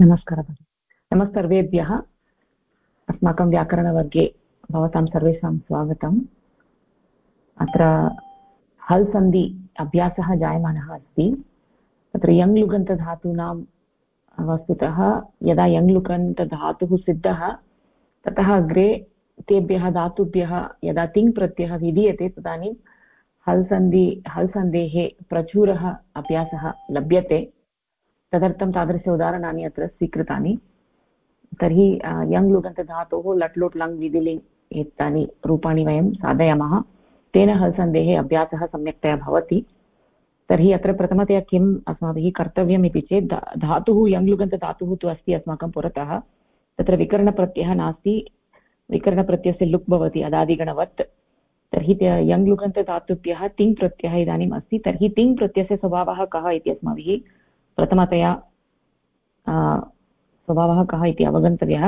नमस्कारः नमः सर्वेभ्यः। अस्माकं व्याकरणवर्गे भवतां सर्वेषां स्वागतम्। अत्र हल् सन्धि अभ्यासः जायमानः अस्ति। तत्र यङ् लुगन्तधातूनां वस्तुतः यदा यङ् लुगन्तधातुः सिद्धः ततः अग्रे तेभ्यः धातुभ्यः यदा तिङ् प्रत्ययः विधीयते तदानीं हल् सन्धेः प्रचुरः अभ्यासः लभ्यते। तदर्थं तादृश उदाहरणानि अत्र स्वीकृतानि। तर्हि यङ् लुगन्तधातोः लट् लुट् लङ् विधिलिङ् एतानि रूपाणि वयं साधयामः। तेन हल् सन्धेः अभ्यासः सम्यक्तया भवति। तर्हि अत्र प्रथमतया किम् अस्माभिः कर्तव्यम् इति चेत् धातुः यङ् लुगन्तधातुः तु अस्ति अस्माकं पुरतः। तत्र विकरणप्रत्ययः नास्ति, विकरणप्रत्ययस्य लुक् भवति अदादिगणवत्। तर्हि यङ् लुगन्तधातुभ्यः तिङ् प्रत्ययः इदानीम् अस्ति। तर्हि तिङ् प्रत्ययस्य स्वभावः कः इति अस्माभिः प्रथमतया स्वभावः कः इति अवगन्तव्यः।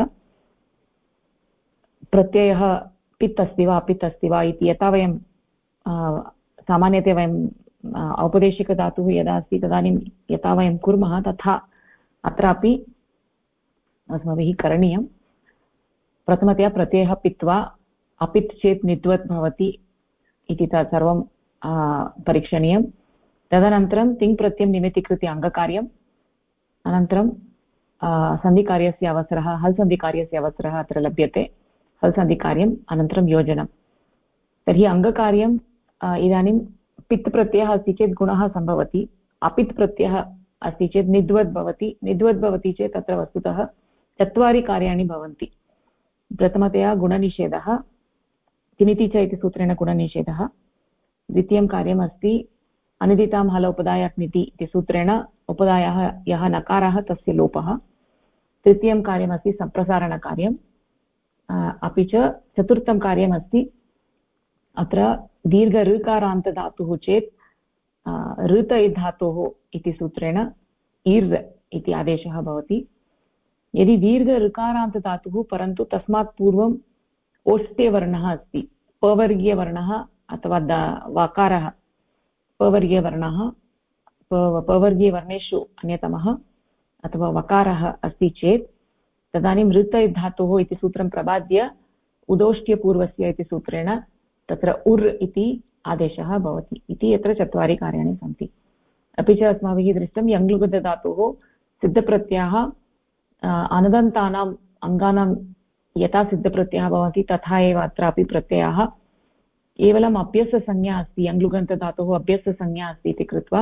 प्रत्ययः पित् अस्ति वा अपित् अस्ति वा इति यथा वयं सामान्यतया वयं औपदेशिकधातुः यदा अस्ति तदानीं यथा वयं कुर्मः तथा अत्रापि अस्माभिः करणीयं। प्रथमतया प्रत्ययः पित् वा अपित् चेत् निद्वत् भवति इति सर्वं परीक्षणीयं। तदनन्तरं तिङ् प्रत्ययं निमित्तीकृत्य अङ्गकार्यम्, अनन्तरं सन्धिकार्यस्य अवसरः, हल् सन्धिकार्यस्य अवसरः अत्र लभ्यते। हल् सन्धिकार्यम् अनन्तरं योजनं। तर्हि अङ्गकार्यम् इदानीं पित् प्रत्ययः अस्ति चेत् गुणः सम्भवति, अपित् प्रत्ययः अस्ति चेत् निद्वद् भवति। निद्वद् भवति चेत् तत्र वस्तुतः चत्वारि कार्याणि भवन्ति। प्रथमतया गुणनिषेधः, किमिति च इति सूत्रेण गुणनिषेधः। द्वितीयं कार्यमस्ति अनिदितां हल उपदायाक्निति इति सूत्रेण उपदायः यः नकारः तस्य लोपः। तृतीयं कार्यमस्ति सम्प्रसारणकार्यम्। अपि च चतुर्थं कार्यमस्ति अत्र दीर्घ ऋकारान्तधातुः चेत् ऋत धातोः इति सूत्रेण ईर् इति आदेशः भवति। यदि दीर्घ ऋकारान्तधातुः परन्तु तस्मात् पूर्वम् ओष्ठ्यवर्णः अस्ति, पवर्गीयवर्णः अथवा वकारः पवर्गीयवर्णः, पवर्गीयवर्णेषु अन्यतमः अथवा वकारः अस्ति चेत् तदानीं ऋत धातोः इति सूत्रं प्रबाद्य उदोष्ट्यपूर्वस्य इति सूत्रेण तत्र उर् इति आदेशः भवति इति यत्र चत्वारि कार्याणि सन्ति। अपि च अस्माभिः दृष्टं यङ् लुगन्तधातोः सिद्धप्रत्ययः अनदन्तानाम् अङ्गानां यथा सिद्धप्रत्ययः भवन्ति तथा एव अत्रापि प्रत्ययः केवलम् अभ्यस्तसंज्ञा अस्ति। यङ् लुगन्तधातोः अभ्यस्तसंज्ञा अस्ति इति कृत्वा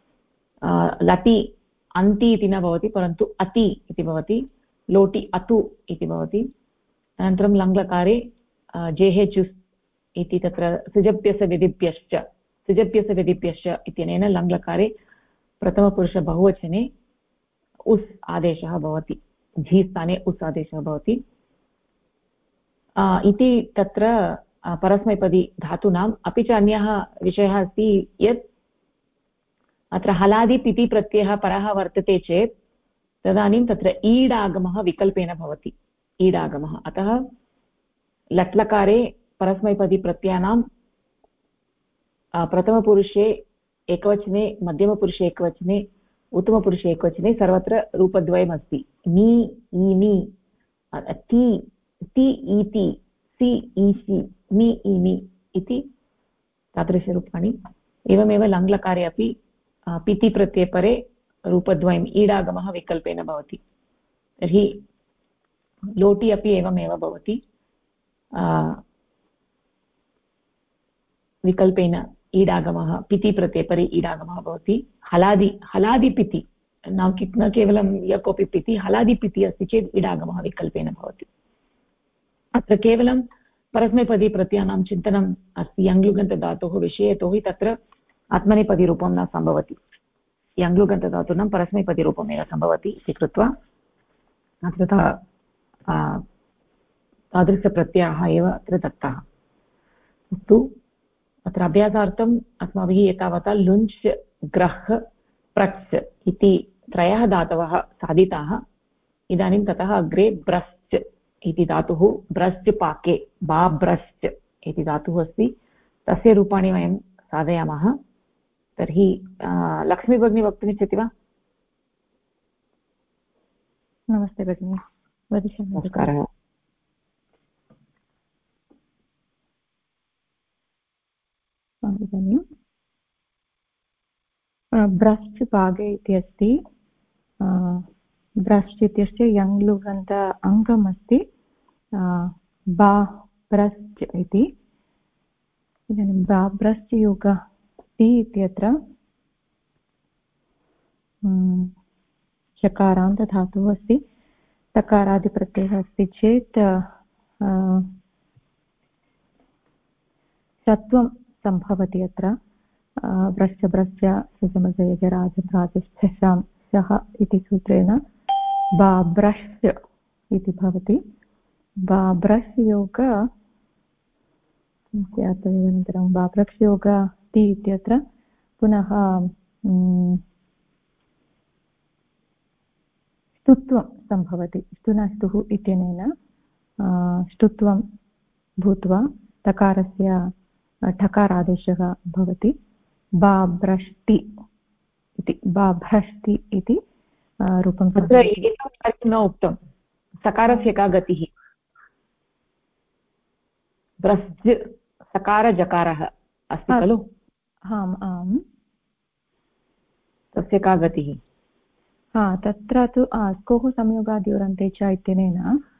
लटि अन्ति इति न भवति, परन्तु अति इति भवति। लोटि अतु इति भवति। अनन्तरं लङ्लकारे जेहे चुस् इति तत्र सिजप्यसविधिभ्यश्च इत्यनेन लङ्लकारे प्रथमपुरुषबहुवचने उस् आदेशः भवति, झि स्थाने उस् आदेशः भवति इति तत्र परस्मैपदी धातूनाम्। अपि च अन्यः विषयः अस्ति यत् अत्र हलादिपिति प्रत्ययः परः वर्तते चेत् तदानीं तत्र ईडागमः विकल्पेन भवति, ईडागमः। अतः लट्लकारे परस्मैपदी प्रत्ययानां प्रथमपुरुषे एकवचने, मध्यमपुरुषे एकवचने, उत्तमपुरुषे एकवचने सर्वत्र रूपद्वयमस्ति। नि ईनि, ति ति इति, सि ईसि, मि इमि इति तादृशरूपाणि। एवमेव लङ्लकारे अपि पिति प्रत्ययपरे रूपद्वयम् ईडागमः विकल्पेन भवति। तर्हि लोटि अपि एवमेव भवति, विकल्पेन ईडागमः, पिति प्रत्ययपरे ईडागमः भवति। हलादिपिति न केवलं यः कोऽपि पिति, हलादिपिति अस्ति चेत् ईडागमः विकल्पेन भवति। अत्र केवलं परस्मैपदी प्रत्ययानां चिन्तनम् अस्ति यङ् लुगन्तधातोः विषये, यतोहि तत्र आत्मनेपदीरूपं न सम्भवति। यङ् लुगन्तधातूनां परस्मैपदीरूपमेव सम्भवति इति कृत्वा अत्र तादृशप्रत्ययाः एव अत्र दत्ताः। अस्तु, अत्र अभ्यासार्थम् अस्माभिः एतावता लुञ्च्, ग्रह्, प्रच् इति त्रयः धातवः साधिताः। इदानीं ततः अग्रे ब्रश्च इति धातुः, ब्रश्च पाके बाब्रश्च इति धातुः अस्ति, तस्य रूपाणि वयं साधयामः। तर्हि लक्ष्मी भगिनी वक्तुम् इच्छति वा? नमस्ते भगिनि, वदिष्यामि। नमस्कारः। इदानीं ब्रश् भागे इति अस्ति। ब्रश् इत्यस्य यङ्लुगन्त अङ्गम् अस्ति बा ब्रश् इति। इदानीं बा ब्रश् योग ति इत्यत्र चकारान्तधातुः अस्ति, तकारादिप्रत्ययः अस्ति चेत् सत्वं सम्भवति अत्र। ब्रश्च ब्रश्च सजमजयजराजभ्राजश्चां शः इति सूत्रेण बाब्रश् इति भवति। बाब्रश् योग अनन्तरं बाब्रश् योग ति इत्यत्र पुनः ष्टुत्वं सम्भवति। ष्टुनष्टुः इत्यनेन ष्टुत्वं भूत्वा तकारस्य ठकारादेशः भवति। बाभ्रष्टि इति, बाभ्रष्टि इति रूपं सम्भवति। न उक्तं सकारस्य का गतिः? ब्रश् सकारजकारः अस्ति खलु? आम् आम्। तस्य का गतिः? तत्र तु स्कोः संयोगाद्योरन्ते च इत्यनेन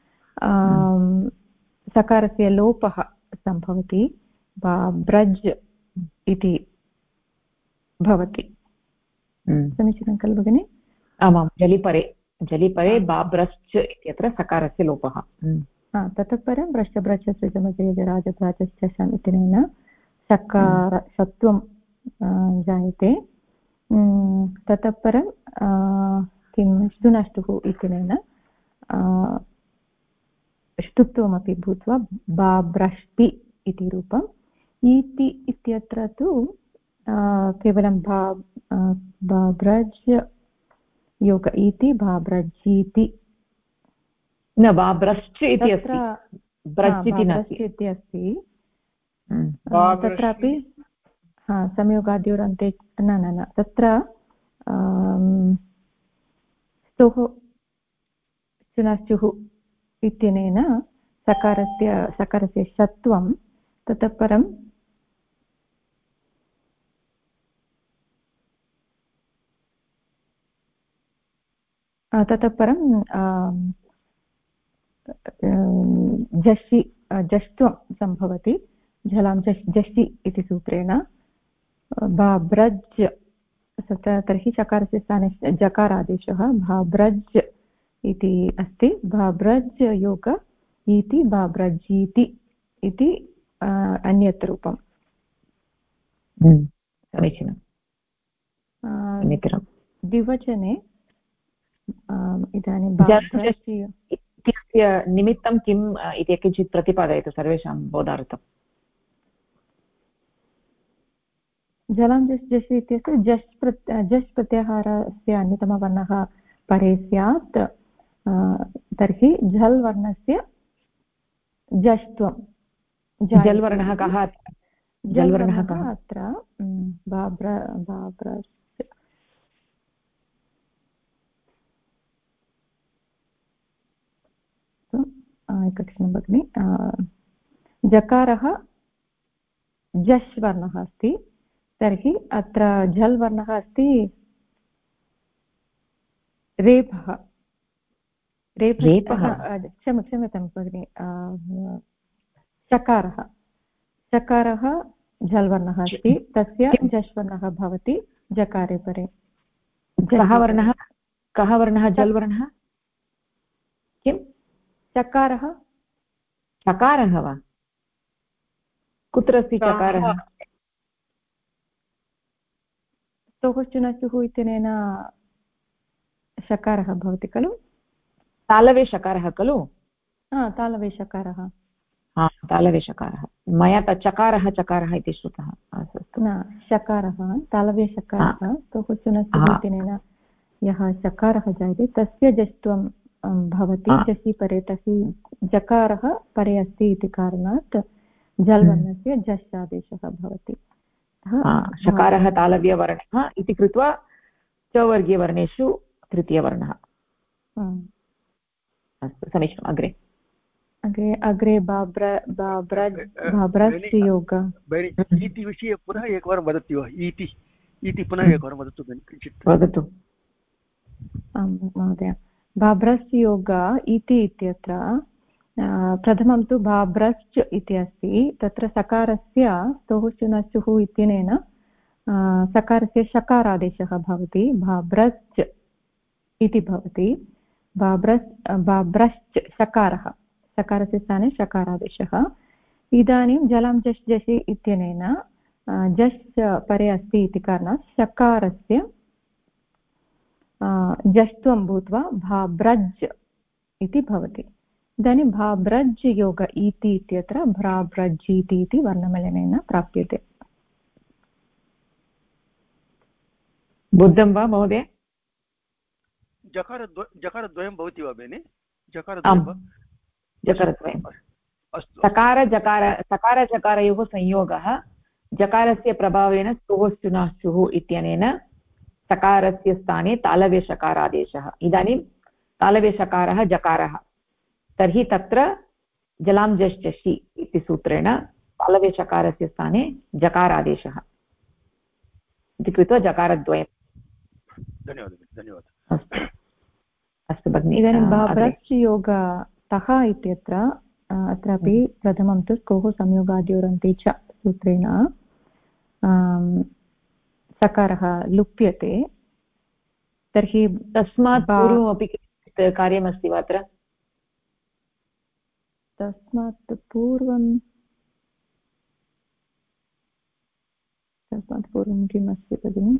सकारस्य लोपः सम्भवति। ब्रज् इति भवति। समीचीनं खलु भगिनि? आमां, जलिपरे जलिपरे बाब्रश्च इत्यत्र सकारस्य लोपः। ततः परं ब्रश्च ब्रश्च सृजमजयजराजभ्राजश्च शम् इत्यनेन सकार सत्वं जायते। ततः परं किं ष्टुनष्टुः इत्यनेन ष्टुत्वमपि भूत्वा बाब्रष्टि इति रूपम्। इति इत्यत्र तु केवलं बाब्रज् योग इति बाब्रजीति न बाब्रश्च इति अस्ति, ब्रज् इति अस्ति। तत्रापि संयोगाद्योरन्ते न तत्र स्तुः ष्टुनष्टुः इत्यनेन सकारस्य षत्वं, ततः परं जष्टुं सम्भवति। झलां जष्टि इति सूत्रेण बाब्रज्। तर्हि चकारस्य स्थाने जकारादेशः बाब्रज् इति अस्ति। बाब्रज् योग इति बाब्रजीति इति अन्यत् रूपम्। समीचीनं। द्विवचने इदानीं इत्यस्य निमित्तं किम् इति किञ्चित् प्रतिपादयतु सर्वेषां बोधार्थम्। जलं जस् इत्यस्य जस् प्रत्याहारस्य अन्यतमवर्णः परे स्यात् तर्हि झल् वर्णस्य जष्ट्वं। जल्वर्णः कः? जल्वर्णः कः अत्र? एकक्षणं भगिनि। जकारः जश् वर्णः अस्ति, तर्हि अत्र झल् वर्णः अस्ति रेफः। क्षम्यतां भगिनि, चकारः झल् वर्णः अस्ति, तस्य जश् वर्णः भवति जकारे परे। कः वर्णः झल् वर्णः? किं? चकारः। चकारः वा? कुत्र अस्ति चकारः? स्तोः ष्टुनष्टुः इत्यनेन शकारः भवति खलु? तालवे शकारः खलु? तालवे शकारः। तालवे शकारः। मया चकारः इति श्रुतः। न, शकारः तालवे शकारः। स्तोः ष्टुनष्टुः इत्यनेन यः शकारः जायते तस्य जष्ट्वं भवति जसि परे। तर्हि जकारः परे अस्ति इति कारणात् झल् वर्णस्य जश् आदेशः भवति। शकारः तालव्यवर्णः इति कृत्वा च वर्गीयवर्णेषु तृतीयवर्णः। अस्तु समीचीनम्। अग्रे अग्रे अग्रे बाब्रज् योग इति विषये पुनः एकवारं वदति वा? इति पुनः एकवारं वदतु किञ्चित् वदतु। आं महोदय, बाब्रस् योग इति इत्यत्र प्रथमं तु बाब्रश्च इति अस्ति, तत्र सकारस्य स्तोः शुनश्चुः इत्यनेन सकारस्य शकारादेशः भवति, बाब्रश्च इति भवति। बाब्रश्च सकारः, सकारस्य स्थाने शकारादेशः। इदानीं जलं जश् जषि इत्यनेन जश् परे अस्ति इति कारणात् शकारस्य जष्ट्वं भूत्वा भाब्रज् इति भवति। इदानीं भाब्रज् योग इति इत्यत्र भ्राब्रज्जीति इति वर्णमेलनेन प्राप्यते। बुद्धं वा महोदय? जकारद्वयं भवति वा भगिनि? जकारद्वयं सकारजकारयोः संयोगः जकारस्य प्रभावेन स्तुः शुनाश्चुः इत्यनेन सकारस्य स्थाने तालव्यषकारादेशः। इदानीं तालव्यषकारः जकारः, तर्हि तत्र जलां जश् जषि इति सूत्रेण तालव्यषकारस्य स्थाने जकारादेशः इति कृत्वा जकारद्वयं। धन्यवादः। अस्तु भगिनि। इदानीं बाब्रश्च योगतः इत्यत्र अत्रापि प्रथमं तु स्कोः संयोगाद्योरन्ते च सूत्रेण सकारः लुप्यते। तर्हि तस्मात् पूर्वमपि किञ्चित् कार्यमस्ति वा अत्र? तस्मात् पूर्वं किम् अस्ति भगिनि?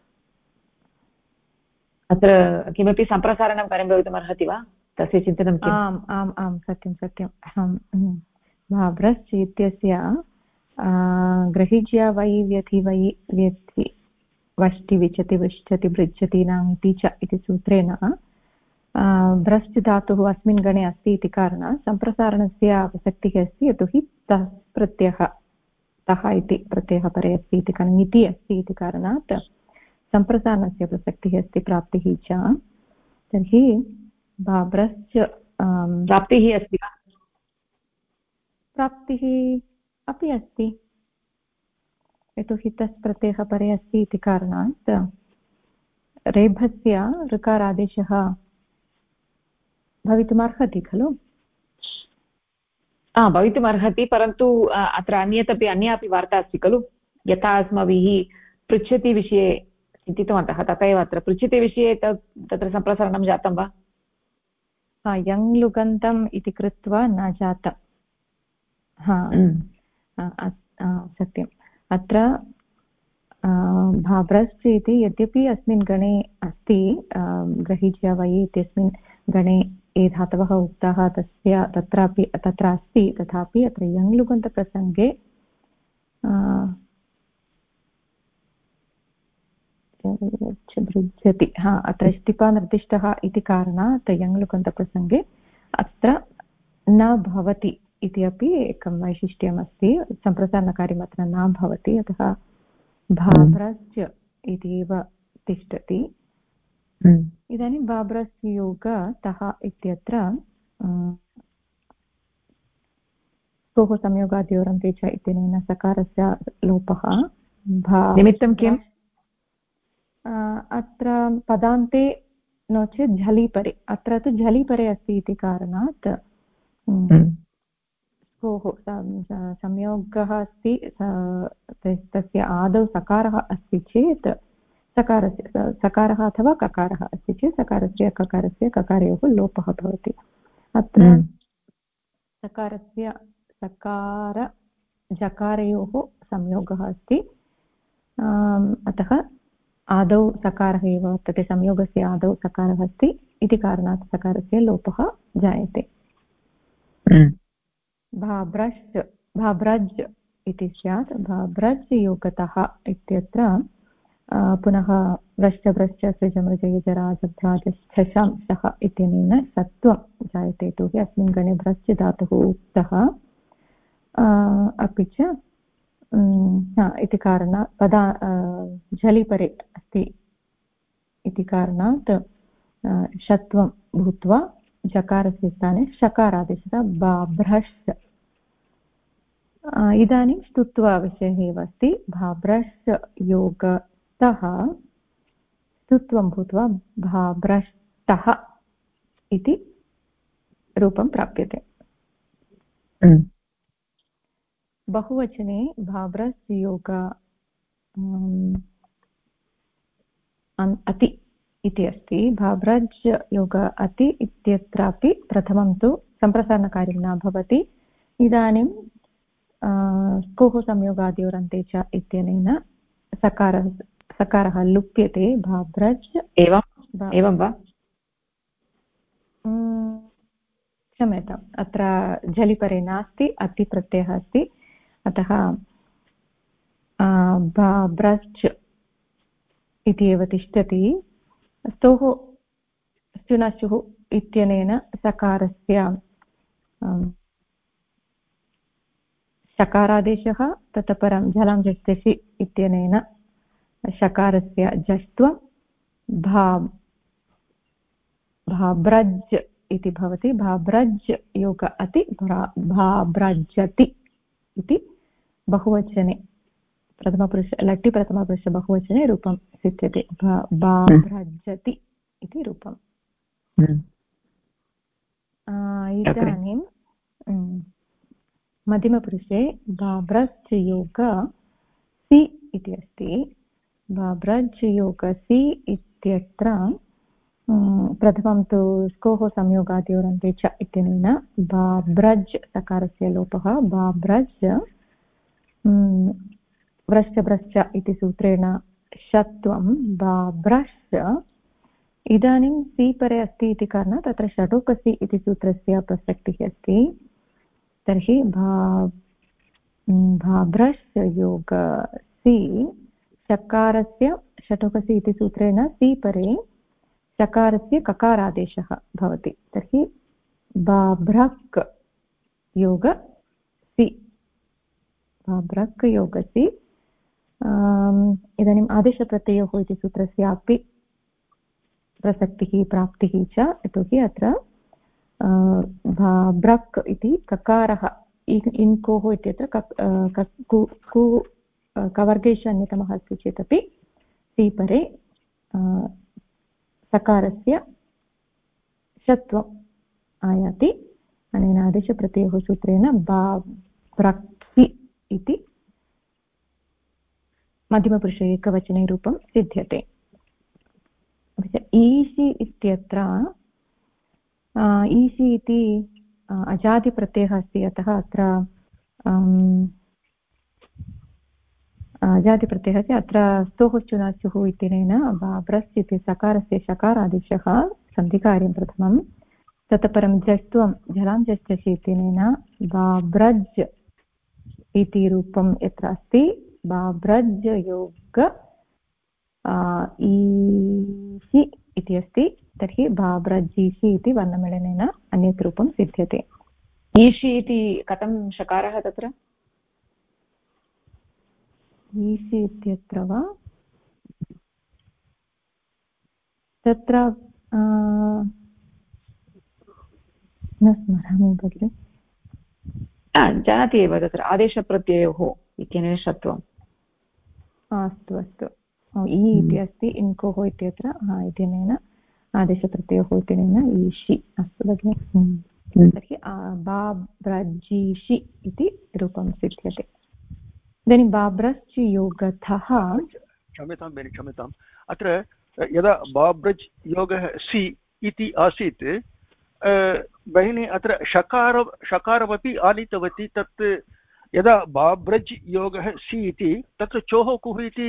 अत्र किमपि सम्प्रसारणं कार्यं भवितुमर्हति वा? तस्य चिन्तनं किम्? आम् आम् आं सत्यं भाब्रश्च इत्यस्य ग्रहिज्या वै व्यथि वै व्यथि वष्टि विचति विष्ठति भृच्छति नाङ्ति च इति सूत्रेण भ्रश्च धातुः अस्मिन् गणे अस्ति इति कारणात् सम्प्रसारणस्य आसक्तिः अस्ति। यतोहि तः प्रत्ययः, तः इति प्रत्ययः परे अस्ति इति कारणम्, इति अस्ति इति कारणात् सम्प्रसारणस्य प्रसक्तिः अस्ति, प्राप्तिः च। तर्हि बाब्रश्च प्राप्तिः अस्ति वा? प्राप्तिः अपि अस्ति, यतोहि तस् प्रत्ययः परे अस्ति इति कारणात् रेभस्य ऋकारादेशः भवितुमर्हति खलु? भवितुमर्हति, परन्तु अत्र अन्या अपि वार्ता अस्ति खलु। यथा अस्माभिः पृच्छति विषये चिन्तितवन्तः तथा एव अत्र पृच्छति विषये तत्र सम्प्रसारणं जातं वा? यङ् लुगन्तम् इति कृत्वा न जातम्। सत्यम्। अत्र भाब्रश्च इति यद्यपि अस्मिन् गणे अस्ति, ग्रहीज्य वै इत्यस्मिन् गणे ये धातवः उक्ताः तत्र अस्ति, तथापि अत्र यङ् लुगन्तप्रसङ्गे भृज्यति, अत्र स्थिपा निर्दिष्टः इति कारणात् यङ् लुगन्तप्रसङ्गे अत्र न भवति इति अपि एकं वैशिष्ट्यम् अस्ति। सम्प्रसारणकार्यम् अत्र न भवति, अतः भाब्रश्च इति एव तिष्ठति। इदानीं बाब्रश्च योगतः इत्यत्र स्तोः संयोगाद्योरन्ते च इत्यनेन सकारस्य लोपः। निमित्तं किम्? अत्र पदान्ते नो चेत् झलिपरे, अत्र तु झलिपरे अस्ति इति कारणात् संयोगः अस्ति, तस्य आदौ सकारः अस्ति चेत् सकारः अथवा ककारः अस्ति चेत् सकारस्य ककारस्य ककारयोः लोपः भवति। अत्र सकारस्य सकार जकारयोः संयोगः अस्ति, अतः आदौ सकारः एव वर्तते, संयोगस्य आदौ सकारः अस्ति इति कारणात् सकारस्य लोपः जायते। भाब्रज् इति स्यात्। भाब्रज् योगतः इत्यत्र पुनः व्रश्च भ्रश्च सृजमृजयजराजभ्राजश्छशं सः इत्यनेन सत्वं जायते, यतोहि अस्मिन् गणे भ्रश्च धातुः उक्तः, अपि च इति कारणात् झलिपरे अस्ति इति कारणात् षत्वं भूत्वा जकारस्य स्थाने शकारादेशः बाभ्रश्। इदानीं स्तुत्वविषयः एव अस्ति। भाभ्रश् योगतः स्तुत्वं भूत्वा भाभ्रष्टः इति रूपं प्राप्यते। बहुवचने भाभ्रश् योग अति इति अस्ति। भाभ्रज् योग अति इत्यत्रापि प्रथमं तु सम्प्रसारणकार्यं न भवति। इदानीं स्कोः संयोगाद्योरन्ते च इत्यनेन सकारः लुप्यते। भाभ्रज् एवं वा? क्षम्यताम्, अत्र झलिपरे नास्ति, अतिप्रत्ययः अस्ति, अतः भाभ्रज् इति एव तिष्ठति। स्तोः स्युनश्चुः इत्यनेन सकारस्य शकारादेशः, ततः परं झलां झष्टसि इत्यनेन शकारस्य झष्ट्वं भाभ्रज् इति भवति। भाभ्रज् योग अति भाभ्रजति इति बहुवचने प्रथमपुरुष लट्टि प्रथमपुरुष बहुवचने रूपं सिद्ध्यते। भाभ्रजति इति रूपम्। इदानीं मध्यमपुरुषे भाभ्रज् योग सि इति अस्ति। भाभ्रज् योग सि इत्यत्र प्रथमं तु स्कोः संयोगाद्योरन्ते च इत्यनेन भाभ्रज् सकारस्य लोपः। भाभ्रज् व्रश्च भ्रश्च इति सूत्रेण षत्वं भाभ्रश्। इदानीं सि परे अस्ति इति कारणात् तत्र षडोकसि इति सूत्रस्य प्रसक्तिः अस्ति। तर्हि भाभ्रश् योग सि शकारस्य षटोकसि इति सूत्रेण सि परे शकारस्य ककारादेशः भवति। तर्हि भाभ्रक् योग सि, भाभ्रक् योग सि। इदानीम् आदेशप्रत्ययोः इति सूत्रस्यापि प्रसक्तिः प्राप्तिः च, यतोहि अत्र भाभ्रक् इति ककारः इन्कोः इत्यत्र कवर्गेषु अन्यतमः अस्ति चेदपि सि परे सकारस्य षत्वम् आयाति। अनेन आदेशप्रत्ययोः सूत्रेण भाभ्रक्सि इति मध्यमपुरुषे एकवचने रूपं सिद्ध्यते। ईशि इत्यत्र ईशि इति अजादिप्रत्ययः अस्ति, अतः अत्र अजादिप्रत्ययः अस्ति। अत्र स्तोः चुनाचुः इत्यनेन भाभ्रस् इति सकारस्य शकारादेशः सन्धिकार्यं प्रथमं, ततः परं जष्ट्वं झलां झष्टसि इत्यनेन भाभ्रज् इति रूपं यत्र अस्ति भाभ्रज् योग ईशि इति अस्ति। तर्हि भाभ्रजीषि इति वर्णमेलनेन अन्यत् रूपं सिद्ध्यते। ईशि इति कथं शकारः तत्र? ईशि इत्यत्र वा तत्र न स्मरामि भगिनि। जानाति एव, तत्र आदेशप्रत्ययोः इत्यनेन षत्वम्। अस्तु अस्तु, इ इति अस्ति इन्कोः इत्यत्र इत्यनेन आदेशप्रत्ययोः इत्यनेन ईशि। अस्तु भगिनि, तर्हि भाभ्रजीषि इति रूपं सिद्ध्यते। इदानीं भाभ्रश्च योगतः, क्षम्यतां बेनि क्षम्यताम्, अत्र यदा भाभ्रज् योगः सि इति आसीत् भगिनी, अत्र शकारमपि आनीतवती। तत् यदा भाभ्रज् योगः सि इति तत्र चोः कुः इति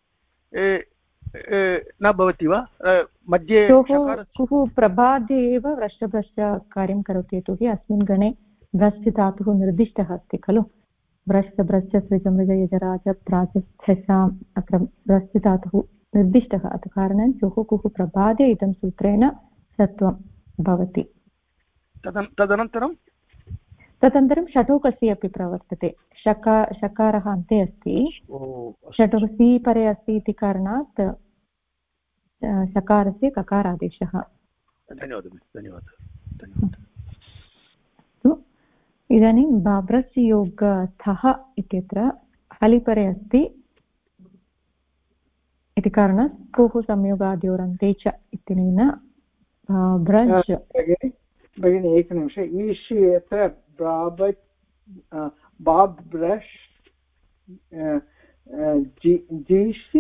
न भवति वा? मध्ये कुः प्रबाधे एव व्रष्टभ्रष्ट कार्यं करोति, यतोहि अस्मिन् गणे व्रश्च धातुः निर्दिष्टः अस्ति खलु। व्रश्च भ्रश्च सृजमृज यजराज प्राजच्छाम्, अत्र व्रश्च धातुः निर्दिष्टः, अतः कारणात् चोः कुः प्रबाधे इदं सूत्रेण षत्वं भवति। तदनन्तरं षटोकसि अपि प्रवर्तते। शकारः अन्ते अस्ति, षटोकसि परे अस्ति इति कारणात् शकारस्य ककारादेशः। धन्यवादः। धन्यवादः। इदानीं बाब्रस्य योगथः इत्यत्र हलिपरे अस्ति इति कारणात् कोः संयोगाद्योरन्ते च इत्यनेन बाब्रज्। भगिनि एकनिमिषम् ईषि यत्र बाब्रश् जीषि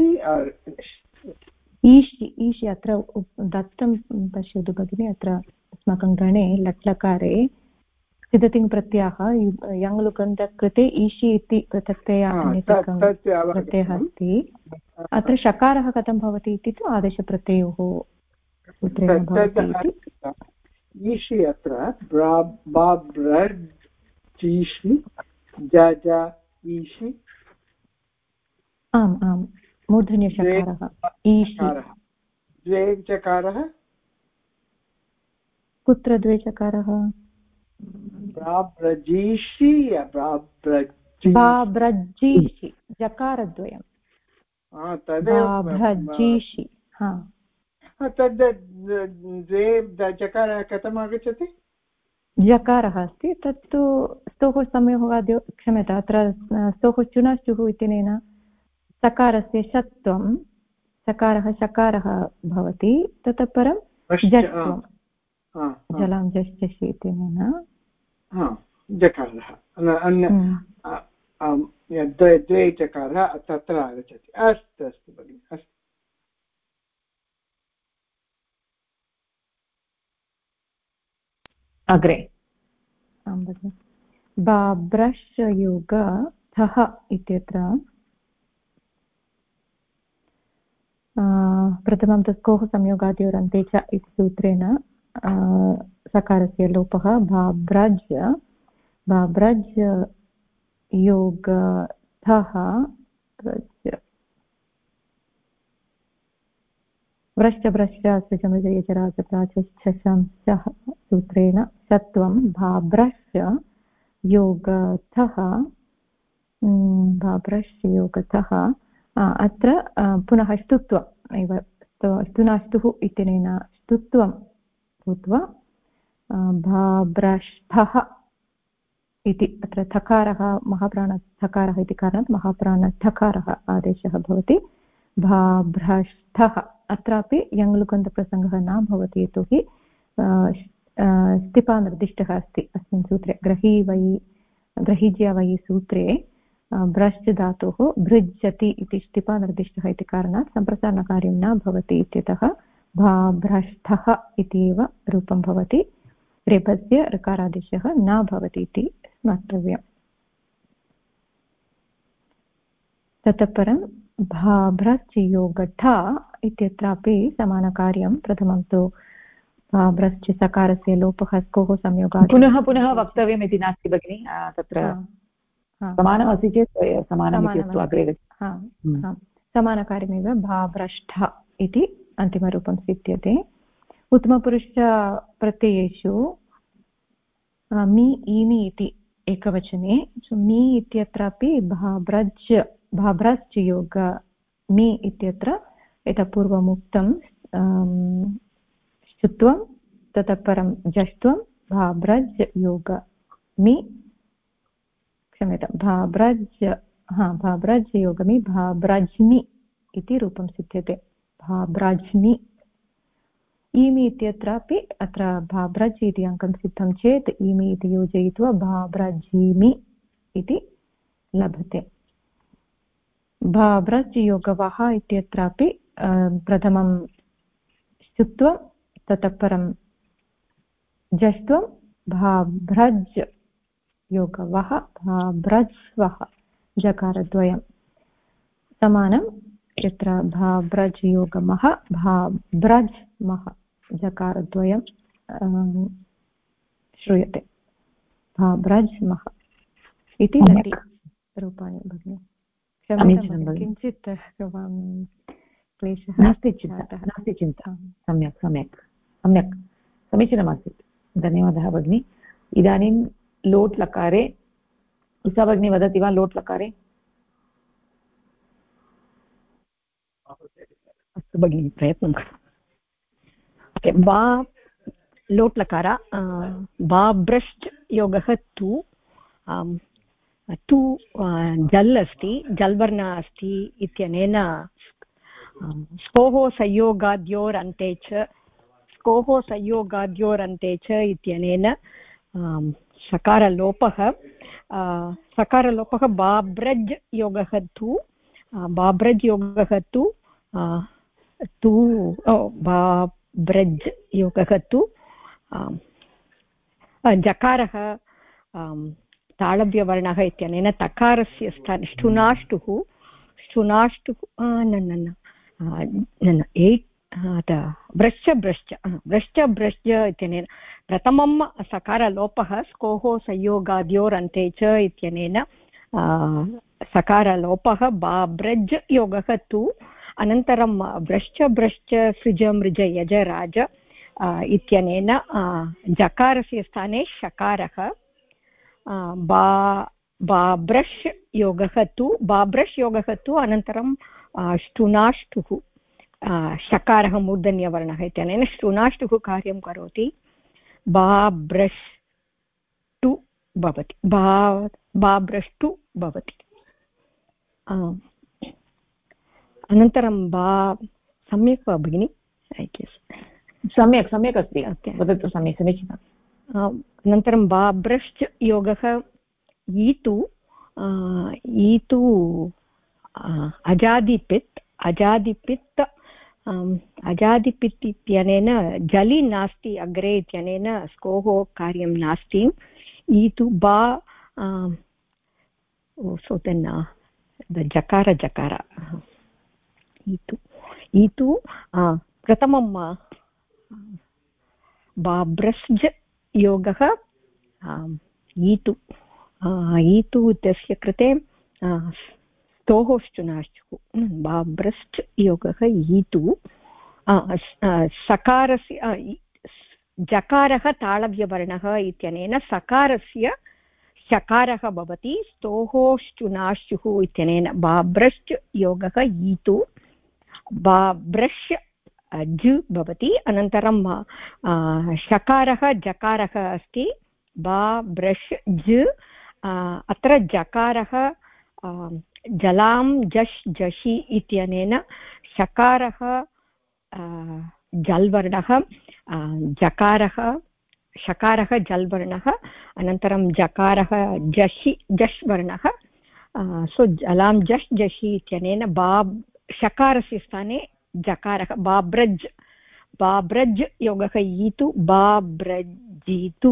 ईषि ईषि अत्र दत्तं पश्यतु भगिनि। अत्र अस्माकं गणे लट्लकारे सिद्धतिङ् प्रत्ययः यङ्लुकन्त कृते ईषि इति पृथक्तया अन्यतकं प्रत्ययः अस्ति। अत्र शकारः कथं भवति इति तु आदेशप्रत्ययोः सूत्रेण भवति। ईषि अत्र जीषि जज ईषि। आम् आम् मूर्धन्यशकारः ईषि। द्वे चकारः कुत्र द्वे चकारः? ब्राब्रजीषि बाब्रजीषि जकारद्वयं बाब्रजीषि। तद् द्वे चकारः कथम् आगच्छति? जकारः अस्ति तत्तु स्तोः संयोगाद्यो क्षम्यता अत्र स्तोः चुनश्चुः इत्यनेन सकारस्य षत्वं सकारः शकारः भवति। ततः परं जष्ट्वं जलां जष्टसि इत्यनेन जकारः द्वे चकारः तत्र आगच्छति। अस्तु अस्तु भगिनि अस्तु। अग्रे बाब्रश्योगथः इत्यत्र प्रथमं तत् कोः संयोगाद्योरन्ते च इति सूत्रेण सकारस्य लोपः बाब्रज् बाब्रज् योगथः व्रश्च भ्रश्च सृजमृजयचराचप्राचशंसः सूत्रेण सत्वं बाब्रश्च योगथः बाब्रश्च योगथः। अत्र पुनः ष्टुत्वम् एव ष्टुनाष्टुः इत्यनेन ष्टुत्वं भूत्वा बाब्रष्ठः इति अत्र थकारः महाप्राणथकारः इति कारणात् महाप्राणथकारः आदेशः भवति। बाभ्रष्ठः अत्रापि यङ्लुकन्तप्रसङ्गः न भवति यतोहि स्तिपा निर्दिष्टः अस्ति अस्मिन् सूत्रे। ग्रहीज्या वै सूत्रे भ्रश्च धातोः भृज्यति इति स्तिपा निर्दिष्टः इति कारणात् सम्प्रसारणकार्यं न भवति इत्यतः भाभ्रष्ठः इत्येव रूपं भवति। रेफस्य ऋकारादेशः न भवति इति स्मर्तव्यम्। ततः परं भाभ्रश्च योगठा इत्यत्रापि समानकार्यं। प्रथमं तु भाभ्रश्च सकारस्य लोपः कोः संयोगात् पुनः पुनः वक्तव्यम् इति नास्ति भगिनि। तत्र समानमस्ति चेत् समानमिति अग्रे समानकार्यमेव भाभ्रष्ठ इति अन्तिमरूपं सिद्ध्यते। उत्तमपुरुषप्रत्ययेषु मि ईमि इति एकवचने मि इत्यत्रापि भाभ्रश्च योग मि इत्यत्र यतः पूर्वमुक्तं ष्टुत्वं ततः परं जष्ट्वं भाभ्रज् योग मि क्षम्यतां भाभ्रज् योगमि भाभ्रज्मि इति रूपं सिद्ध्यते। भाभ्रज्मि ईमि इत्यत्रापि अत्र भाभ्रज् इति अङ्कं सिद्धं चेत् ईमि इति योजयित्वा भाभ्रजीमि इति लभते। भाभ्रज् योगवः इत्यत्रापि प्रथमं ष्टुत्वं ततः परं जष्ट्वं भाभ्रज् योगवः भाभ्रज्वः जकारद्वयं समानं। यत्र भाभ्रज् योगमः भाभ्रज्मः जकारद्वयं श्रूयते। भाभ्रज्मः इति लटि रूपाणि भगिनि। किञ्चित् क्लेशः नास्ति चिन्ता। सम्यक् सम्यक् सम्यक् समीचीनमासीत्। धन्यवादः भगिनि। इदानीं लोट् लकारे उषा भगिनी वदति वा? लोट् लकारे अस्तु भगिनि प्रयत्नं लोट्लकार बाब्रश्च योगः तु तु जल् अस्ति जल्वर्ण अस्ति इत्यनेन स्कोः संयोगाद्योरन्ते च स्कोः संयोगाद्योरन्ते च इत्यनेन सकारलोपः बाब्रज् योगः तु बाब्रज् योगः तु जकारः तालव्यवर्णः इत्यनेन तकारस्य स्थाने भ्रश्च इत्यनेन प्रथमं सकारलोपः स्कोः संयोगाद्योरन्ते च इत्यनेन सकारलोपः बाब्रज् योगः तु अनन्तरं भ्रश्च सृज मृज यज राज इत्यनेन जकारस्य स्थाने शकारः बाब्रश् योगः तु अनन्तरं ष्टुनाष्टुः शकारः मूर्धन्यवर्णः इत्यनेन ष्टुनाष्टुः कार्यं करोति बाब्रष्टु भवति बाब्रष्टु भवति अनन्तरं सम्यक् वा भगिनि सम्यक् अस्ति वदतु सम्यक् समीचीनम् अनन्तरं बाब्रश्च योगः ईतु अजादिपित् इत्यनेन जलि नास्ति अग्रे इत्यनेन स्कोः कार्यं नास्ति ईतु जकार ईतु प्रथमं बाब्रश्च योगः ईतु इत्यस्य कृते स्तोः ष्टुनाष्टुः बाब्रश्च योगः ईतु सकारस्य जकारः तालव्यवर्णः इत्यनेन सकारस्य शकारः भवति स्तोः ष्टुनाष्टुः इत्यनेन बाब्रश्च योगः ईतु बाब्रश् ज् भवति अनन्तरं शकारः जकारः अस्ति बाब्रश् ज् अत्र जकारः जलां जश् जषि इत्यनेन शकारः जल्वर्णः शकारः जल्वर्णः अनन्तरं जकारः जश् वर्णः सो जलां जश् जषि इत्यनेन शकारस्य स्थाने जकारः बाब्रज् योगः ईतु बाब्रजीतु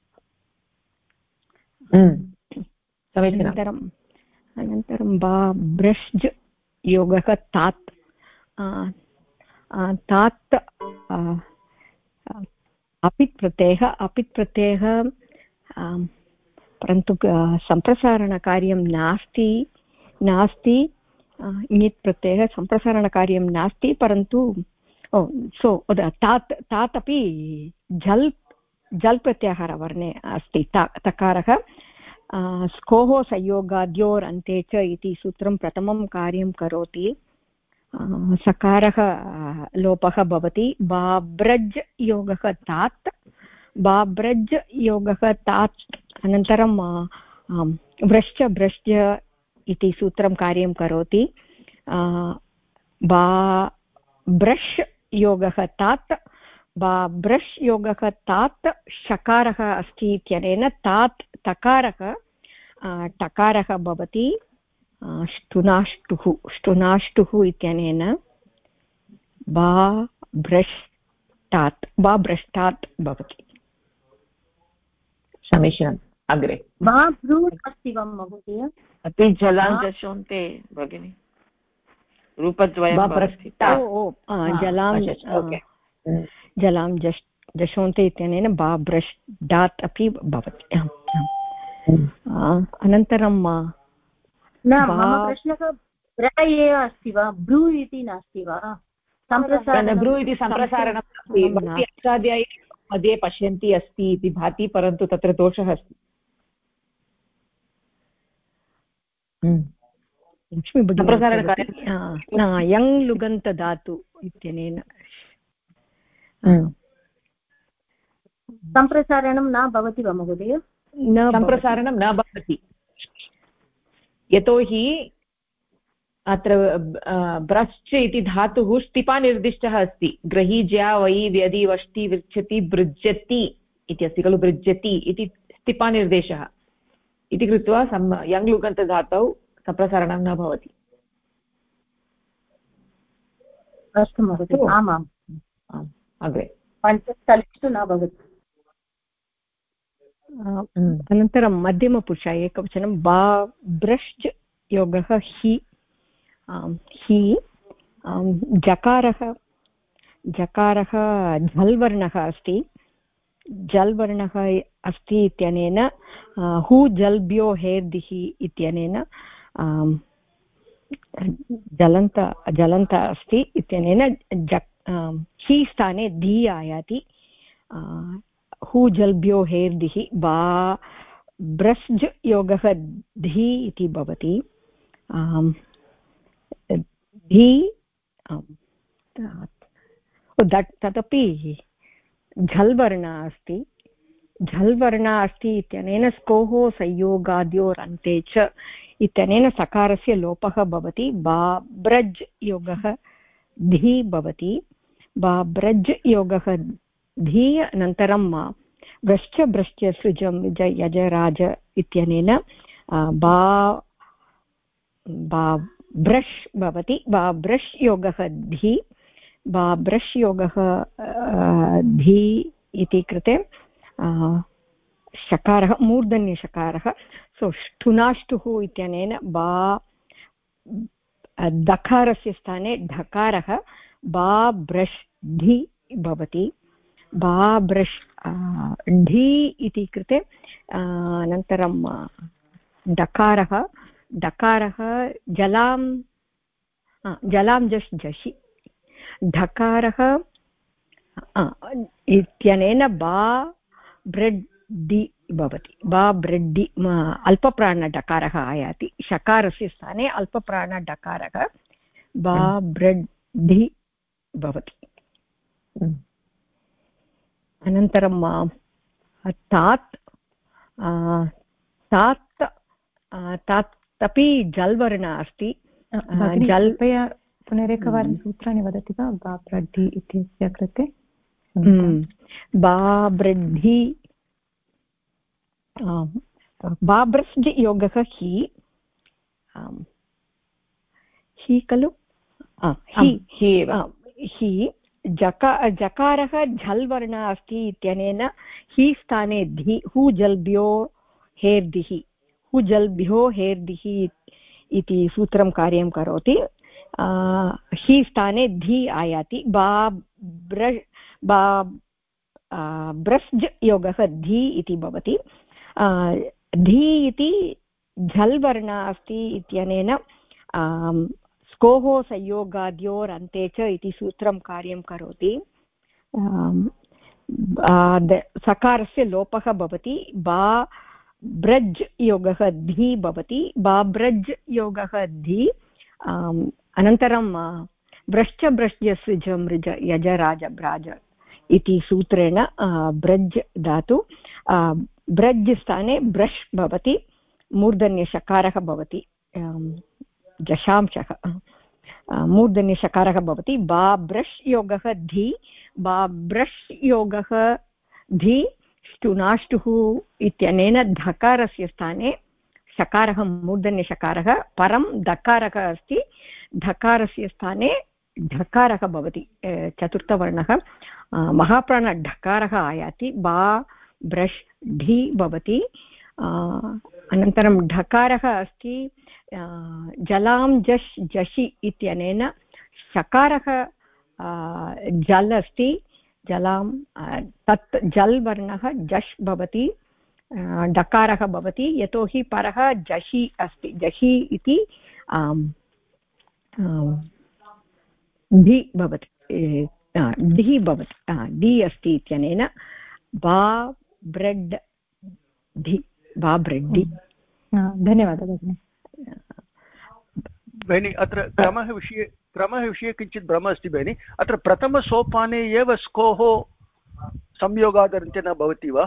अनन्तरं बाब्रश्ज योगः तात् अपित् प्रत्ययः परन्तु सम्प्रसारणकार्यं नास्ति ङित् प्रत्ययः सम्प्रसारणकार्यं नास्ति परन्तु तात् अपि जल् प्रत्याहारवर्णे अस्ति तकारः स्कोः संयोगाद्योरन्ते च इति सूत्रं प्रथमं कार्यं करोति सकारः लोपः भवति बाब्रज् योगः तात् अनन्तरं भ्रश्च इति सूत्रं कार्यं करोति ब्रश् योगः तात् ब्रश् योगः तात् शकारः अस्ति इत्यनेन तात् टकारः भवति ष्टुनाष्टुः इत्यनेन बाभ्रष्टात् भवति समीचीनम् अग्रे अस्ति वा महोदय अपि जलाञ्जशोन्ते भगिनि रूपद्वयं जलां जशोन्ते इत्यनेन बाभ्रष्टात् अपि भवति अनन्तरं न मम प्रश्नः ब्र एव अस्ति वा ब्रू इति नास्ति वा ब्रू इति सम्प्रसारणं अष्टाध्यायी मध्ये पश्यन्ती अस्ति इति भाति परन्तु तत्र दोषः अस्ति यङ् लुगन्तधातु इत्यनेन सम्प्रसारणं न भवति वा महोदय? सम्प्रसारणं न भवति, यतोहि अत्र ब्रश्च इति धातुः स्थिपानिर्दिष्टः अस्ति। ग्रहीज्या वै व्यदि वष्टि वृच्छति भृज्यति इति अस्ति खलु, भृज्यति इति स्थिपानिर्देशः इति कृत्वा यङ्लुगन्तधातौ सम्प्रसारणं न भवति। अस्तु महोदय, आमाम् अग्रे पञ्चस्थलेषु न भवति। अनन्तरं मध्यमपुरुष एकवचनं बा ब्रश्च योगः हि जकारः झल्वर्णः अस्ति। जल्वर्णः अस्ति इत्यनेन हु जल्भ्यो हेर्दिः इत्यनेन जलन्त अस्ति इत्यनेन हि स्थाने धी आयाति। हु जल्भ्यो हेर्दिः बा ब्रस्ज योगः धी इति भवति। धी तदपि झल्वर्ण अस्ति। झल्वर्ण अस्ति इत्यनेन स्कोः संयोगाद्योरन्ते च इत्यनेन सकारस्य लोपः भवति। बाब्रज् योगः धी भवति। बाब्रज् योगः धी। अनन्तरं ब्रश्च ब्रश्च सृजं यज राज इत्यनेन ब्रश् भवति। ब्रश् योगः धी। ब्रश् योगः धी इति कृते शकारः मूर्धन्यशकारः। सो ष्ठुनाष्टुः इत्यनेन दकारस्य स्थाने ढकारः ब्रश् धी भवति। ब्रश् ढी इति कृते अनन्तरं डकारः जलां जश् जषि। ढकारः इत्यनेन ब्रेड्डि भवति। ब्रेड्डि अल्पप्राणडकारः आयाति। शकारस्य स्थाने अल्पप्राणडकारः ब्रेड्डि भवति। अनन्तरं तात् अपि जल्वर्ण अस्ति। कृपया पुनरेकवारं सूत्राणि वदति वा बाब्रड्ढि इत्यस्य कृते? बाब्रड्ढि बाब्रस्ड् योगः हि खलु? हि जकारः झल्वर्ण अस्ति इत्यनेन हि स्थाने धि। हु जल्भ्यो हेर्दिः। हु जल्भ्यो हेर्दिः इति सूत्रं कार्यं करोति। हि स्थाने धी आयाति। ब्रस्ज योगः धी इति भवति। धी इति झल्वर्ण अस्ति इत्यनेन स्कोः संयोगाद्योरन्ते च इति सूत्रं कार्यं करोति। सकारस्य लोपः भवति। ब्रज् योगः धी भवति। ब्रज् योगः धी। अनन्तरं ब्रश्च ब्रश्च सृजं ऋज यज राज ब्राज इति सूत्रेण ब्रज् धातु। ब्रज् स्थाने ब्रश् भवति। मूर्धन्यशकारः भवति। जशांशः मूर्धन्यशकारः भवति। ब्रश् योगः धी। ब्रश् योगः धी। ष्टुनाष्टुः इत्यनेन धकारस्य स्थाने शकारः मूर्धन्यशकारः परं दकारः अस्ति। धकारस्य स्थाने ढकारः भवति। चतुर्थवर्णः महाप्राणढकारः आयाति। ब्रश् ढी भवति। अनन्तरं ढकारः अस्ति। जलां जश् जषि इत्यनेन शकारः जल् अस्ति। जलां तत् जल् वर्णः जश् भवति। डकारः भवति यतोहि परः जषि अस्ति। जषि इति धी भवति। धी भवति। धी अस्ति इत्यनेन ब्रेड् धी। ब्रेड्डि। धन्यवादः भगिनि। भगिनि अत्र क्रमः विषये किञ्चित् भ्रमः अस्ति भगिनि। अत्र प्रथमसोपाने एव स्कोः संयोगादन्ते न भवति वा